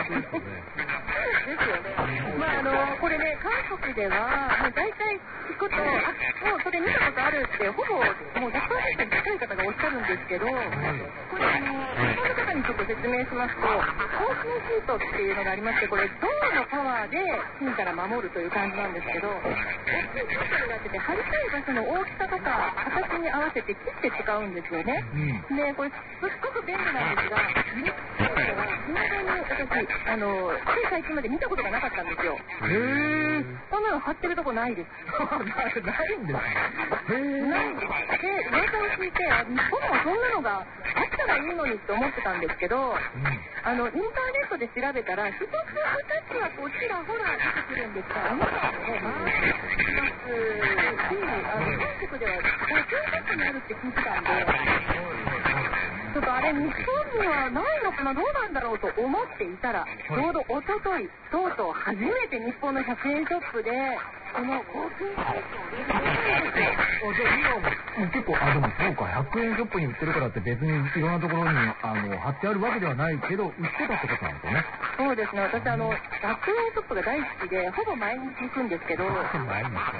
ですよね。まああのこれね韓国ではもう大体聞くとあもうそれ見たことあるってほぼもうひゃくパーセントに近い方がおっしゃるんですけど、これあの一般の方にちょっと説明しますと抗菌シートっていうのがありまして、これ銅のパワーで菌から守るという感じなんですけど、大きいシートになってて貼りたい場所の大きさとか形に合わせて切って使うんですよね。うん、でこれすっごく便利なんですが、日本では未だに私あのつい最近まで見たことがなかったんですよ。 へー。 そんなの貼ってるとこないです。 ないんですか？へー。 ないんです。で噂を聞いて日本はそんなのがああったらいいのにって思ってたんですけど、うん、あのインターネットで調べたら一つ二つはこうちらほら出てくるんですが、あなたもね、回ってきますし、あの韓国ではごじゅうカ所にあるって聞いてたんで、ちょっとあれ日本にはないのかな、どうなんだろうと思っていたら、ちょうど一昨日とうとう初めて日本のひゃくえんショップでこの高級アイテムを売れてるんですよ。 じゃあ今も結構、あ、でもそうか、ひゃくえんショップに売ってるからって別にいろんなところにあの貼ってあるわけではないけど、売ってたってことなんですよね。 そうですね、私あのひゃくえんショップが大好きでほぼ毎日行くんですけど、毎日そんな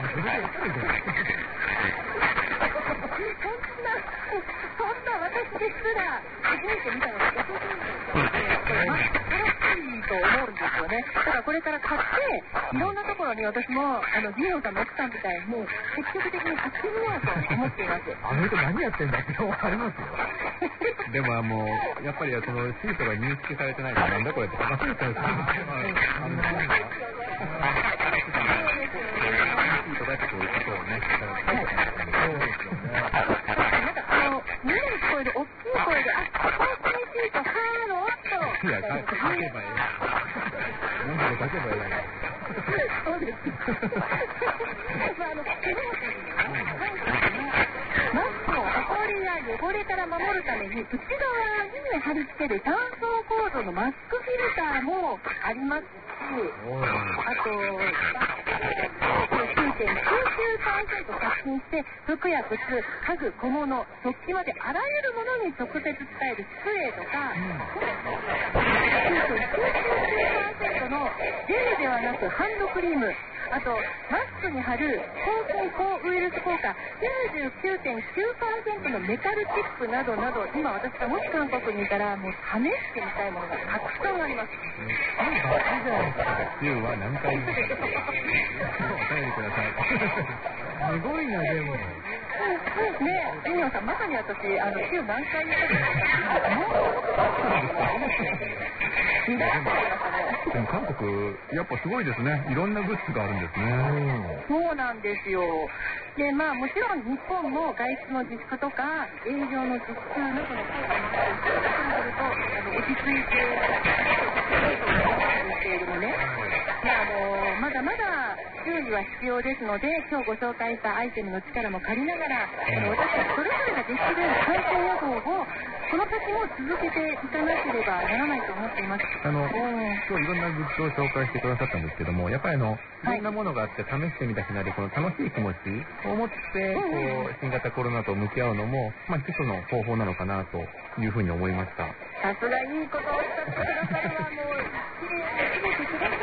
そんな私ですら初めて見たのがおとといです。と思うんですよね。だからこれから買っていろんなところに私もあのジーノさんの奥さんみたいに積極的に買ってみようと思っています。 あの人何やってんだって思いますよ。 でももうやっぱりそのシートが認識されてないからなんだこれって話してたんですよ。シートだけこういうことをね。 なんかあのみんなに聞こえる大きい声で、あ、ここにシートハーローと。 いや、書けばいい。何で書けばいい。 そうです。まああのマスクのほこりや汚れから守るために内側に貼り付けるさん層構造のマスクフィルターもありますし、あときゅうてんきゅうきゅうパーセント 殺菌して服や靴、家具、小物、食器まであらゆるものに直接使えるスプレーとか、きゅうてんきゅうきゅうパーセント のジェルではなくハンドクリーム、あとマスクに貼る抗菌抗ウイルス効果 きゅうじゅうきゅうてんきゅうパーセント のメタルチップなどなど、今私がもし韓国にいたらもう試してみたいものがたくさんあります。 きゅうは何回もお便りください。 すごいな、でも。 ねえ、エミオさん、まさに私、あの、きゅう何回言ってるでも韓国、やっぱすごいですね。いろんなグッズがあるんですね。 そうなんですよ。で、まあもちろん日本も外出の自粛とか営業の自粛などの効果もあって、あの落ち着いていると思うんですけれどもね。まあ、あのまだまだ注意は必要ですので、今日ご紹介したアイテムの力も借りながら、あの私たちそれぞれができる感染予防をこの先も続けていかなければならないと思っています。 あの、今日いろんなグッズを紹介してくださったんですけども、やっぱりあの、いろんなものがあって試してみたくなるこの楽しい気持ちを持って、こう、新型コロナと向き合うのも、まあ一つの方法なのかなというふうに思いました。 さすがいいことをおっしゃってくださるわ。もう、きれいに決めてください。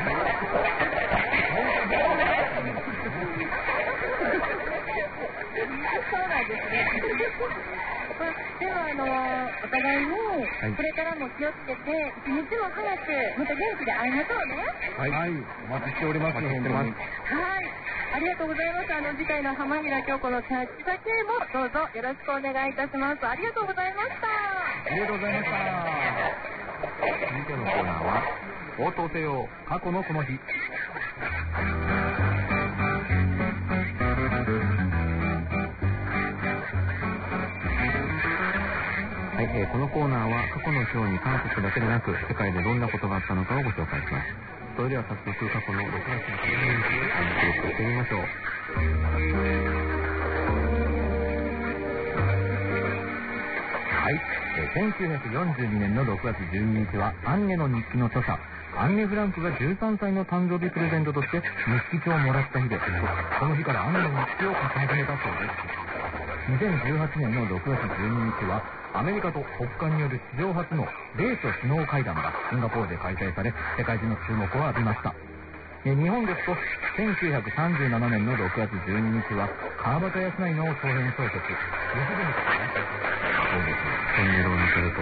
そうなんですね。ではあのお互いにこれからも気をつけて一日も早くまた元気で会いましょうね。 はい、はい、お待ちしております。お待ちしてます。 はい、ありがとうございます。あの次回の浜平京子のキャッチだけもどうぞよろしくお願いいたします。ありがとうございました。 ありがとうございました。 続いてのコーナーは応答せよ過去のこの日。はい、えー、このコーナーは過去の今日に韓国だけでなく世界でどんなことがあったのかをご紹介します。それでは早速過去のろくがつの記録をしてみましょう。 はい、えー、せんきゅうひゃくよんじゅうにねんのろくがつじゅうににちはアンネの日記の著者アンネ・フランクがじゅうさんさいの誕生日プレゼントとして日記帳をもらった日で、この日からアンネの日記を書き始めたそうです。にせんじゅうはちねんのろくがつじゅうににちはアメリカと北韓による史上初の米ソ首脳会談がシンガポールで開催され、世界中の注目を浴びました。日本ですとせんきゅうひゃくさんじゅうななねんのろくがつじゅうににちは川端康成の長編小説「水組」 そうですね。トンネルを抜けると。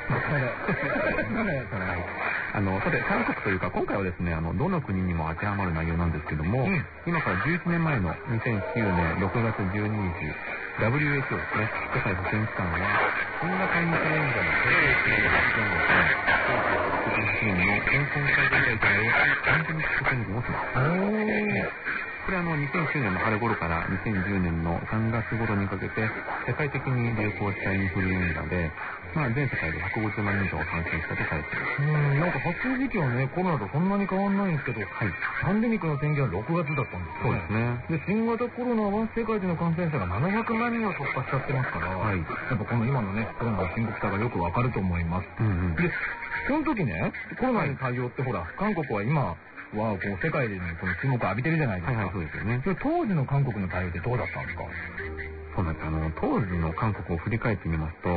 あの、さて、韓国というか、今回はですね、あの、どの国にも当てはまる内容なんですけども、うん、今からじゅういちねんまえのにせんきゅうねんろくがつじゅうににち、ダブリューエイチオー ですね、世界保健機関は、新型インフルエンザの低レースの発現を行い、せんきゅうひゃくろくじゅうはちねんの感染拡大からパンデミック宣言をします。 これあのにせんきゅうねんの春頃からにせんじゅうねんのさんがつ頃にかけて世界的に流行したインフルエンザで、まあ、全世界でひゃくごじゅうまんにん以上感染したとされています。 うん、なんか発生時期はね、コロナとそんなに変わんないんですけど、はい、パンデミックの宣言はろくがつだったんですよね。そうですね。で、新型コロナは世界での感染者がななひゃくまんにんを突破しちゃってますから、はい、やっぱこの今のね、コロナの深刻さがよくわかると思います。うんうん、で、その時ね、コロナに対応ってほら、韓国は今、はこう世界でのこの注目を浴びてるじゃないですか。はいはい、そうですよね。それ当時の韓国の対応ってどうだったんですか？ そうなんです。あの当時の韓国を振り返ってみますと、うん、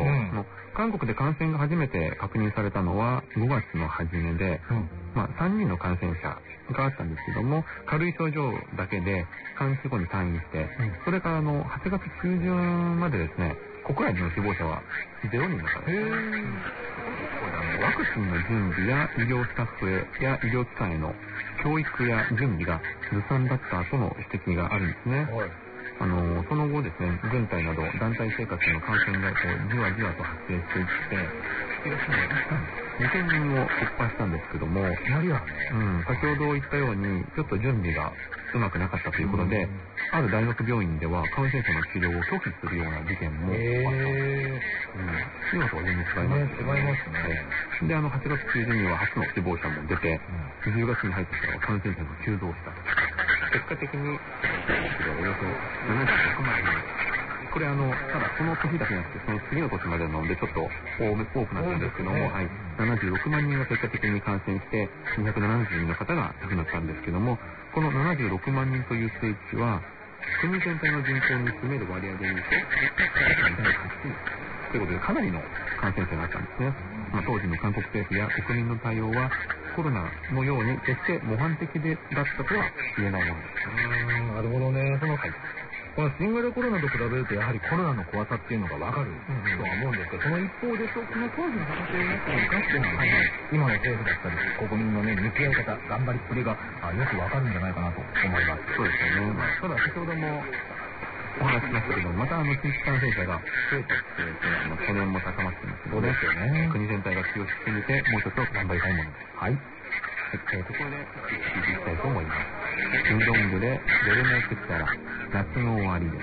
韓国で感染が初めて確認されたのはごがつの初めで、うん、まあ、さんにんの感染者があったんですけども、軽い症状だけで半日後に退院して、うん、それからあのはちがつ中旬までですね、国内での死亡者はゼロにんだからです。ワクチンの準備や医療スタッフや医療機関への教育や準備がずさんだったとの指摘があるんですね。はい、あのその後ですね、軍隊など団体生活の感染がこうじわじわと発生していって、にせんにんを突破したんですけども、いきなりはね、うん、先ほど言ったようにちょっと準備がうまくなかったということで、うん、ある大学病院では感染者の治療を拒否するような事件もあった。えー、うん、今とは全然違いますね。違いますね。で、あのはちがつ中旬には初の死亡者も出て、うん、じゅうがつに入ってから感染者が急増した。結果的におよそななじゅうろくまんにん。これあのただその年だけじゃなくてその次の年までなのでちょっと多くなったんですけども、はい、ななじゅうろくまんにんが結果的に感染してにひゃくななじゅうにんの方が亡くなったんですけども、このななじゅうろくまんにんという数値は国全体の人口に占める割合でいうとじゅっパーセントに対してということでかなりの感染者があったんですね。まあ、当時の韓国政府や国民の対応はコロナのように決して模範的でだったとは言えないものです。 うーん、なるほどね。そのこの新型コロナと比べるとやはりコロナの怖さっていうのが分かるとは思うんですけど、その一方でその当時の形をなっているかっていうのは、今の政府だったり国民のね向き合い方、頑張りっぷりがよく分かるんじゃないかなと思います。 そうですよね。ただ先ほどもお話しましたけど、またあの新規感染者が増えたっていう懸念も高まっていますので、そうですよね。国全体が気を引き締めてもう一つ頑張りたいものです。はい。えー、ここで聞いていきたいと思います。キンドングでベルメクチャラ、夏の終わりです。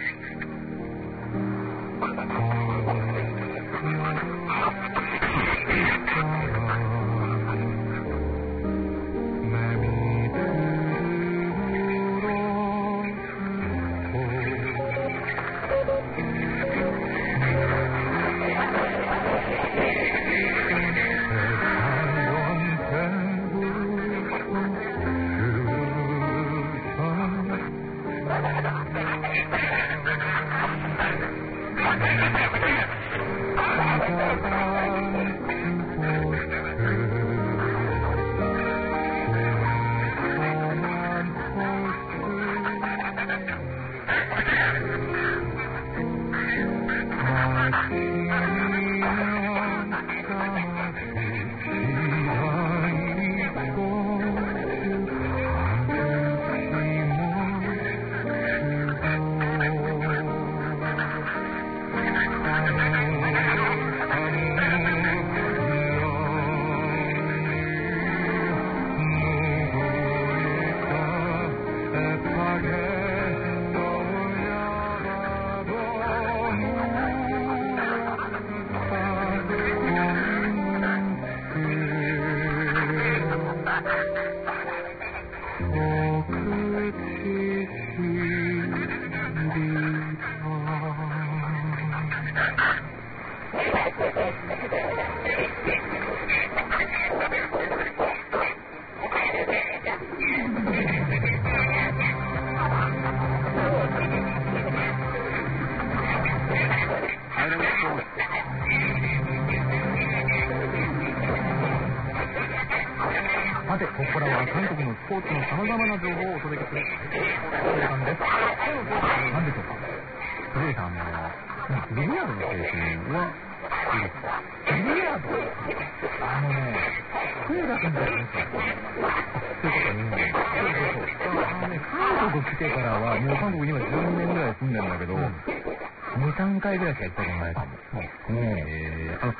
さて、ここからは韓国のスポーツのさまざまな情報をお届けする時間です。何でしょうか。古井さん、あのビリヤードの経験はいいですか。ビリヤード、あのね、冬だけんじゃないですか。そういうことは言うんだよ。そうそうそう。あのね、韓国来てからはもう韓国にはじゅうにねんぐらい住んでるんだけど、うん、に、さんかいぐらいしか行ったことないかも。ねえ、あの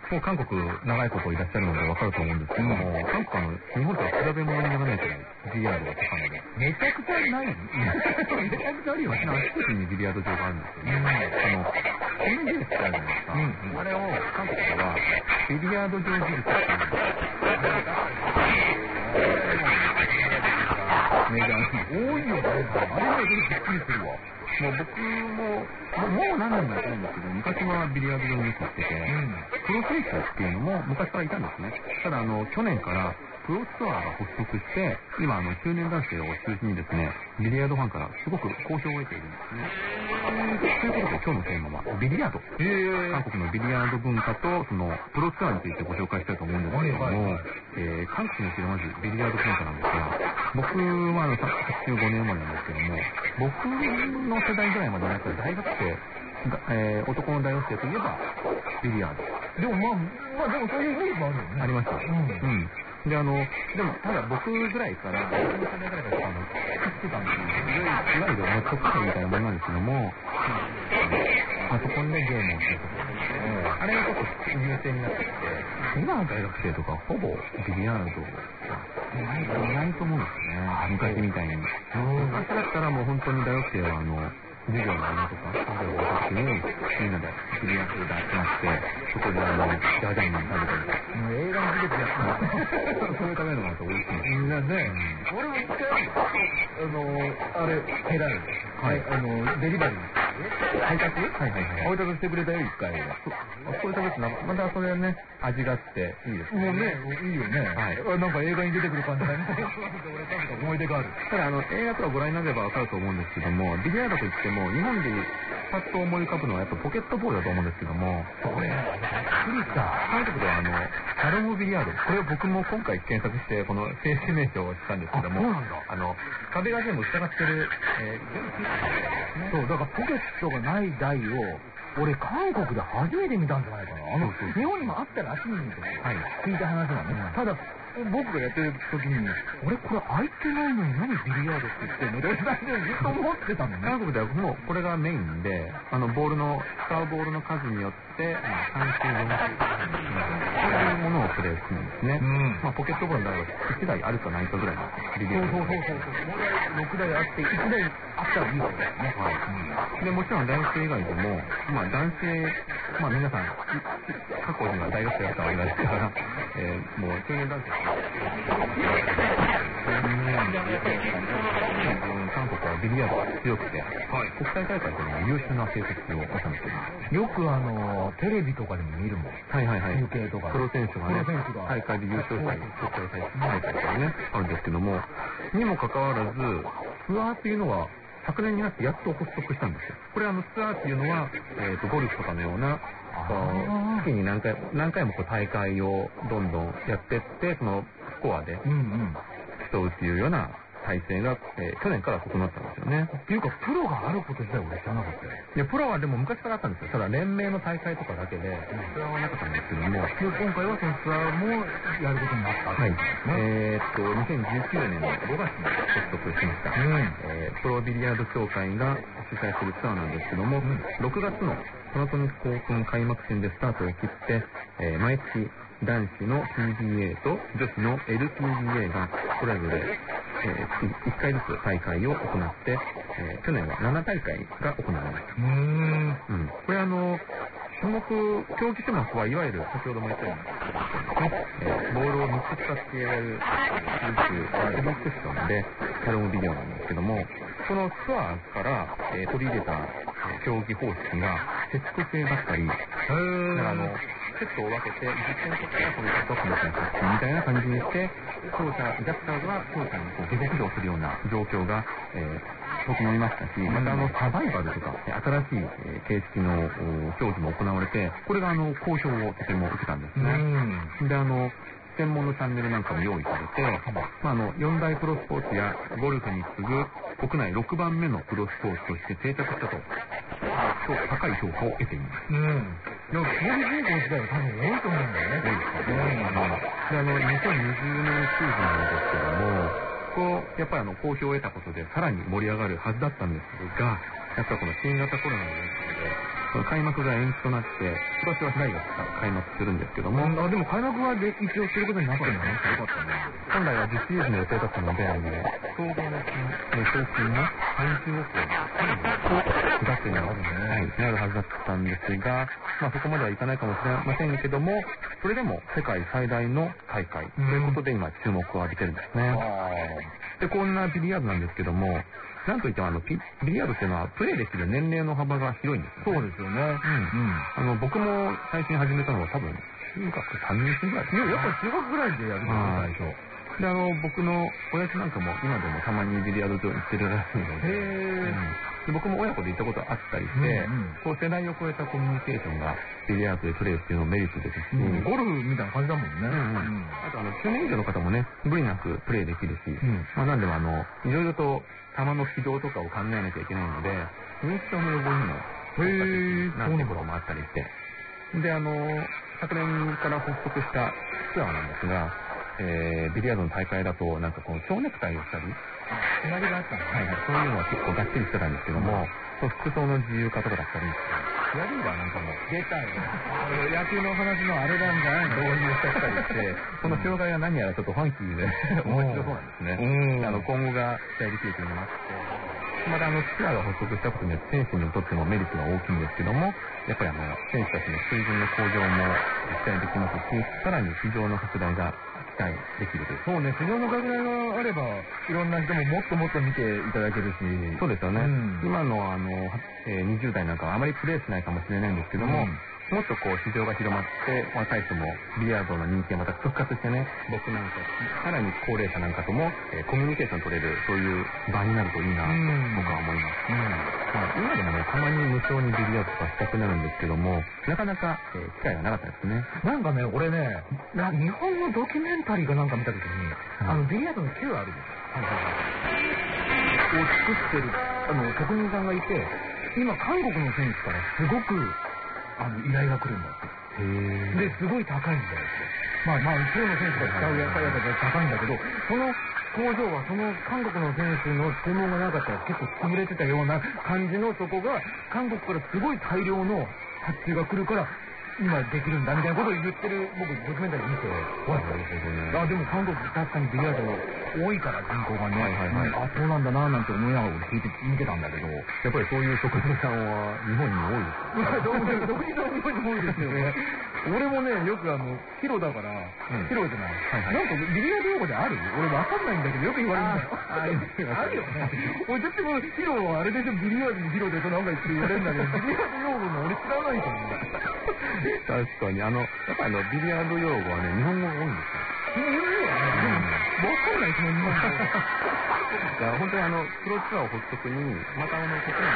もう韓国長いこといらっしゃるのでわかると思うんですけども、うん、韓国の日本とは比べ物にならないくらいビリヤードが高いので。 めちゃくちゃないめちゃくちゃあるよね。 あちこちにビリヤード場があるんですよね。うん、あの、コメディーってあるじゃないですか。うん、あれを韓国ではビリヤード場印っていうんですメジャー多いよね。あれはびっくりするわ。 もう僕も、もう何年もやってないんですけど、昔はビリヤード場によく行ってて、うん、プロ選手っていうのも昔からいたんですね。ただ、あの、去年からプロツアーが発足して、今、あの、中年男性を中心にですね、ビリヤードファンからすごく好評を得ているんですね。ということで、今日のテーマはビリヤード。韓国のビリヤード文化と、その、プロツアーについてご紹介したいと思うんですけれども、はいはいはい、えー、韓国の人はまずビリヤード文化なんですが、僕はあの、はちじゅうごねん生まれなんですけども、僕の世代ぐらいまでのやつは大学生、えー、男の大学生といえば、ビリヤード。 でもまあ、まあでもそういうイメージもあるよね。 ありました。うん。うんで、あの、でも、ただ僕ぐらいから、僕の世代ぐらいから、あの、知ってたんですよ。いわゆるネットカフェみたいなものなんですけども、パソコンでゲームをするとか、あれがちょっと優勢になってきて、今の大学生とかほぼビリヤードはいないと思うんですよね。昔みたいに。昔だったらもう本当に大学生は、あの、授業の合間とか、授業を終わった時に、みんなでビリヤードで集まって、そこであの、ジャージャーマン食べたりとか。 もう映画の時期やったそういう食べるのが美味しい。 みんなね、俺も一回、あの、あれ、ヘライ。はい、あの、デリバリー。 配達はいはいはい。 配達してくれたよ、一回。 こういう食べてまたそれね、味があっていいですね。 もうね、いいよね。はい。なんか映画に出てくる感じだね。俺食べた思い出がある。 ただあの、映画とかご覧になればわかると思うんですけども、ビリヤードといっても、日本でパッと思い浮かぶのはやっぱポケットボールだと思うんですけども、 これ、びっくりした。 韓国ではあの、サロムビリヤード。これを僕も今回検索して、この正式名称をしたんですけども、 そうなんだ。 あの、壁が全部塞がってる、えー、全部ついてるんですね。 そう、だからポケットがない台を、俺韓国で初めて見たんじゃないかな。あの、そうそうそう、日本にもあったらしいんですよ。はい。聞いた話はね。うん、ただ、僕がやってる時に、俺これ開いてないのに何ビリヤードって言ってんので、ずっと思ってたのね。 韓国ではもうこれがメインで、あの、ボールの、使うボールの数によって、さん周、よん周、そういうものをプレイするんですね。うん。まあ、ポケットボールの場合はいちだいあるかないかぐらいのビリヤード。 そうそうそうそう。ろくだいあって、いちだいあったらいいわけだよね。はい。 うん、で、もちろん男性以外でも、まあ、男性、まあ、皆さん、過去には大学生だったわけですから、えー、もう、青年男性韓国はビリヤードが強くて、はい、国際大会でも優秀な成績を収めています。 よくあのテレビとかでも見るもん。 はいはいはい。 中継とか。 プロ選手がね、大会で優勝したり、国際大会とかね、あるんですけども、にもかかわらず、ツアーっていうのは、昨年になってやっと発足したんですよ。これあのツアーっていうのは、えっと、ゴルフとかのような、月に何回、何回もこう大会をどんどんやってって、そのスコアで競うっていうような体制が、えー、去年から整ったんですよね。 っていうか、プロがあること自体俺知らなかったよ。 いや、プロはでも昔からあったんですよ。ただ連盟の大会とかだけで、ツアーはなかったんですけども、 今回はそのツアーもやることになった。 はい。えー、っと、にせんじゅうきゅうねんのごがつに発足しました。うん、えー、プロビリヤード協会が主催するツアーなんですけども、うん、ろくがつのパナソニックオープン開幕戦でスタートを切って、えー、毎月男子の ピービーエー と女子の エルピービーエー がそれぞれ、えー、いっかいずつ大会を行って、えー、去年はななだいかいが行われました。うーん、うん、これあの種目、競技種目はいわゆる先ほども言ったように、ねえー、ボールをみっつ使ってやるフリークッションでサロンビデオなんですけども、このツアーから、えー、取り入れた、えー、競技方式がセット制だったり、だからあのセットを分けて、じゅっぽん取ったらそのセットをこの人に勝ちみたいな感じにして、勝者、ジャッカーが勝者にこう下克上するような状況が、えー、整いましたし、またあのサバイバルとか、新しい、えー、形式の競技も行われて、これがあの好評をとても受けたんですね。で、あの、専門のチャンネルなんかも用意されて、まあ、あの、四大プロスポーツやゴルフに次ぐ国内ろくばんめのプロスポーツとして定着したと、高い評価を得ています。うん。 でも、競技人口自体は多分多いと思うんだよね。多いですよね。 で、あの、にせんにじゅうねんシーズンなんですけども、こう、やっぱりあの、好評を得たことでさらに盛り上がるはずだったんですが、やっぱりこの新型コロナの影響で、 その開幕が延期となって、今年は来月開幕するんですけども、 あ、でも開幕はで一応することになってるのね。よかったね。 本来は実シーズンの予定だったので、あの、総合の金、賞金のさんじゅうおくえんくがつになるはずね。はい、なるはずだったんですが、まあそこまではいかないかもしれませんけども、それでも世界最大の大会ということで今注目を浴びてるんですね。で、こんなビリヤードなんですけども、なんといってもあのビリヤードっていうのはプレイできる年齢の幅が広いんですよね。 そうですよね。うん。うん。 あの、僕も最初に始めたのは多分、中学さんねん生ぐらいですね。 やっぱ中学ぐらいでやるんですよ、最初。 で、あの、僕の親父なんかも今でもたまにビリヤード場行ってるらしいので、 へー。 で僕も親子で行ったことあったりして、うんうん、こう世代を超えたコミュニケーションがビリヤードでプレイっていうのメリットですし、うん、 ゴルフみたいな感じだもんね。うんうん、 あとあの、きゅうねん以上の方もね、無理なくプレイできるし、うん、まあなんでもあの、いろいろと球の軌道とかを考えなきゃいけないので、認知症の予防にも、へー、なるところもあったりして、で、あの、昨年から発足したツアーなんですが、えー、ビリヤードの大会だと、なんかこの蝶ネクタイをしたり、 決まりがあったんですね。 はい、そういうのは結構がっちりしてたんですけども、うん、服装の自由化とかだったり、チアリーダーなんかも出たよ。野球の話のあれなんじゃないの導入したりして、この障害は何やらちょっとファンキーで面白そうなんですね。うん、あの今後が期待できるというのもあって、またあのツアーが発足したことによって選手にとってもメリットが大きいんですけども、やっぱりあの選手たちの水準の向上も期待できますし、さらに市場の拡大が期待できるという。 そうね、市場の拡大があれば、いろんな人ももっともっと見ていただけるし。 そうですよね。うん、今のあの、えー、にじゅう代なんかはあまりプレイしないかもしれないんですけども、うん、もっとこう市場が広まって、若い人もビリヤードの人気がまた復活してね、僕なんか、さらに高齢者なんかとも、えー、コミュニケーション取れる、そういう場になるといいな、僕は思います。うん、まあ、今でもね、たまに無償にビリヤードとかしたくなるんですけども、なかなか、えー、機会がなかったですね。 なんかね、俺ね、な日本のドキュメンタリーかなんか見たときに、うん、あの、ビリヤードのきゅうあるでしょ。はいはいはい。を作ってる、あの、職人さんがいて、今、韓国の選手からすごく、あの、依頼が来るんだって。へで、すごい高いんだよって。まあまあ、プロの選手が使う野菜だから高いんだけど、その工場はその韓国の選手の注文がなかったら結構潰れてたような感じのとこが、韓国からすごい大量の発注が来るから、今できるんだみたいなことを言ってる僕ドキュメンタリー見て、わっ、ね、あでも韓国確かにビリヤード多いから人口がね、はいはいはい、あそうなんだななんて思いながら俺聞いて見てたんだけど、やっぱりそういう職人さんは日本に多いですか？職人さんは日本に多いですよね。俺もねよくあのヒロだから、うん、ヒロじゃない、はいはい、なんかビリヤード用語である？俺わかんないんだけどよく言われるんだよ。ああるよね。俺だってもヒロはあれでしょ、ビリヤードにヒロでとなんか言って言われるんだけど、ビリヤード用語の俺知らないと思う。 確かに、あの、やっぱあの、ビリヤード用語はね、日本語が多いんですよ。 日本語はね、うん、わかんないですね、日本語。 いや、本当にあの、プロツアーを発足に、またあの、国内でビリヤ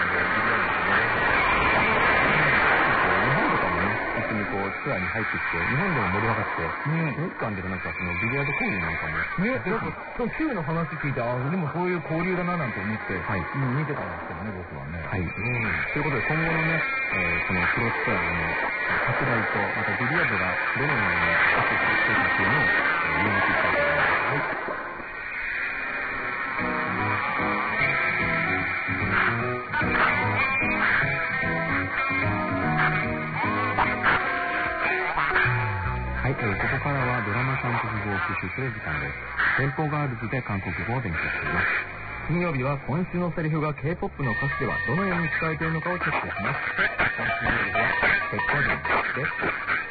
ードで、日本とかもね、一緒にこう、ツアーに入ってきて、日本でも盛り上がって、うん、日韓でなんかその、ビリヤード交流なんかも。 ね、なんか、その州の話聞いて、ああ、でもそういう交流だななんて思って、はい、うん、見てたんですけどね、僕はね。 はい。うん、ということで、今後のね、えー、このプロツアーの、拡大と、またビリヤードがどのように活躍していくかというのを、えー、見ていきたいと思います。はい。はい、えー、ここからはドラマ韓国語を復習する時間です。先方ガールズで韓国語を勉強しています。 金曜日は今週のセリフが K-ポップ の歌詞ではどのように使われているのかをチェックします。今週の夜は結構人です。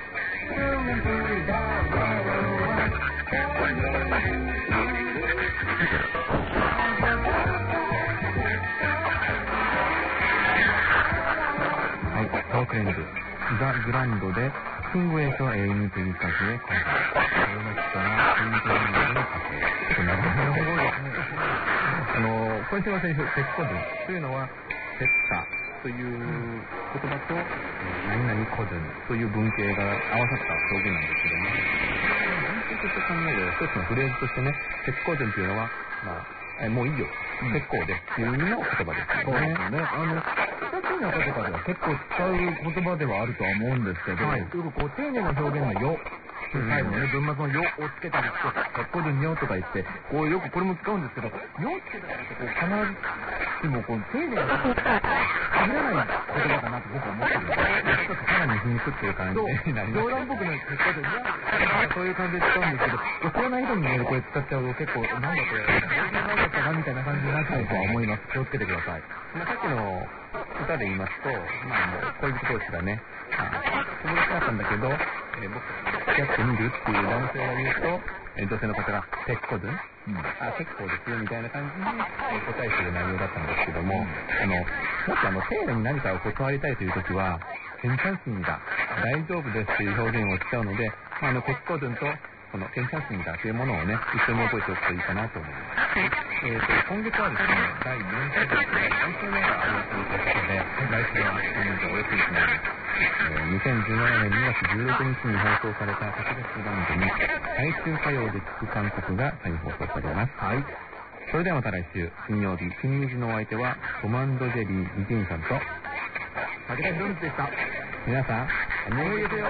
はい、トークレンズザ・グランドで친구에서 애인이 되기까지의 과정. 결혼했거나 애인이 되는 것을 가세요. ちょっと長めの語ですね。あの、今週のセリフ、セッコドゥというのは、セッタという言葉と、何々コドゥという文型が合わさった表現なんですけども、文型として考える一つのフレーズとしてね、セッコドゥというのは、まあ、えもういいよ、結構でっていう意味の言葉ですよね。そうですね。あの、 親しい中とかでは結構使う言葉ではあるとは思うんですけど、はい、よくこう丁寧な表現のよ、最後のね、文末のよをつけたりして、結構でんよとか言って、こうよくこれも使うんですけど、よつけたりして、こう必ずしもこう丁寧な限らない言葉かなと僕は思ってるんですよ。 かなり皮肉っていう感じになります。 冗談っぽくない結果で、そういう感じで使うんですけど、知らない人にメールこれ使っちゃうと結構、なんだこれ、なんだったかなみたいな感じになっちゃうとは思います。気をつけてください。 まあ、さっきの歌で言いますと、まあ、もう恋人同士がね、友達だったんだけど、えー、僕付き合ってみるっていう男性が言うと、えー、女性の方が結構で、うん、あ結構ですよみたいな感じに、えー、答えている内容だったんですけども、うん、あのもしあの丁寧に何かを断りたいというときは、괜찮습니다大丈夫ですという表現を使うので、まあ、あの結構とこの괜찮습니다というものをね一緒に覚えておくといいかなと思います。えー、と今月はですね、だいよんかいで来週目がありますということで、来週はおよそですね、えー、にせんじゅうななねんにがつじゅうろくにちに放送された特別番組最終火曜で聞く韓国が再放送されます。はい。それではまた来週金曜日、金日のお相手はコマンドジェリーイジンさんと武田博光でした。 皆さん、안녕히 계세요。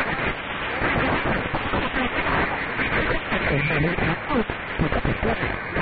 Thank you.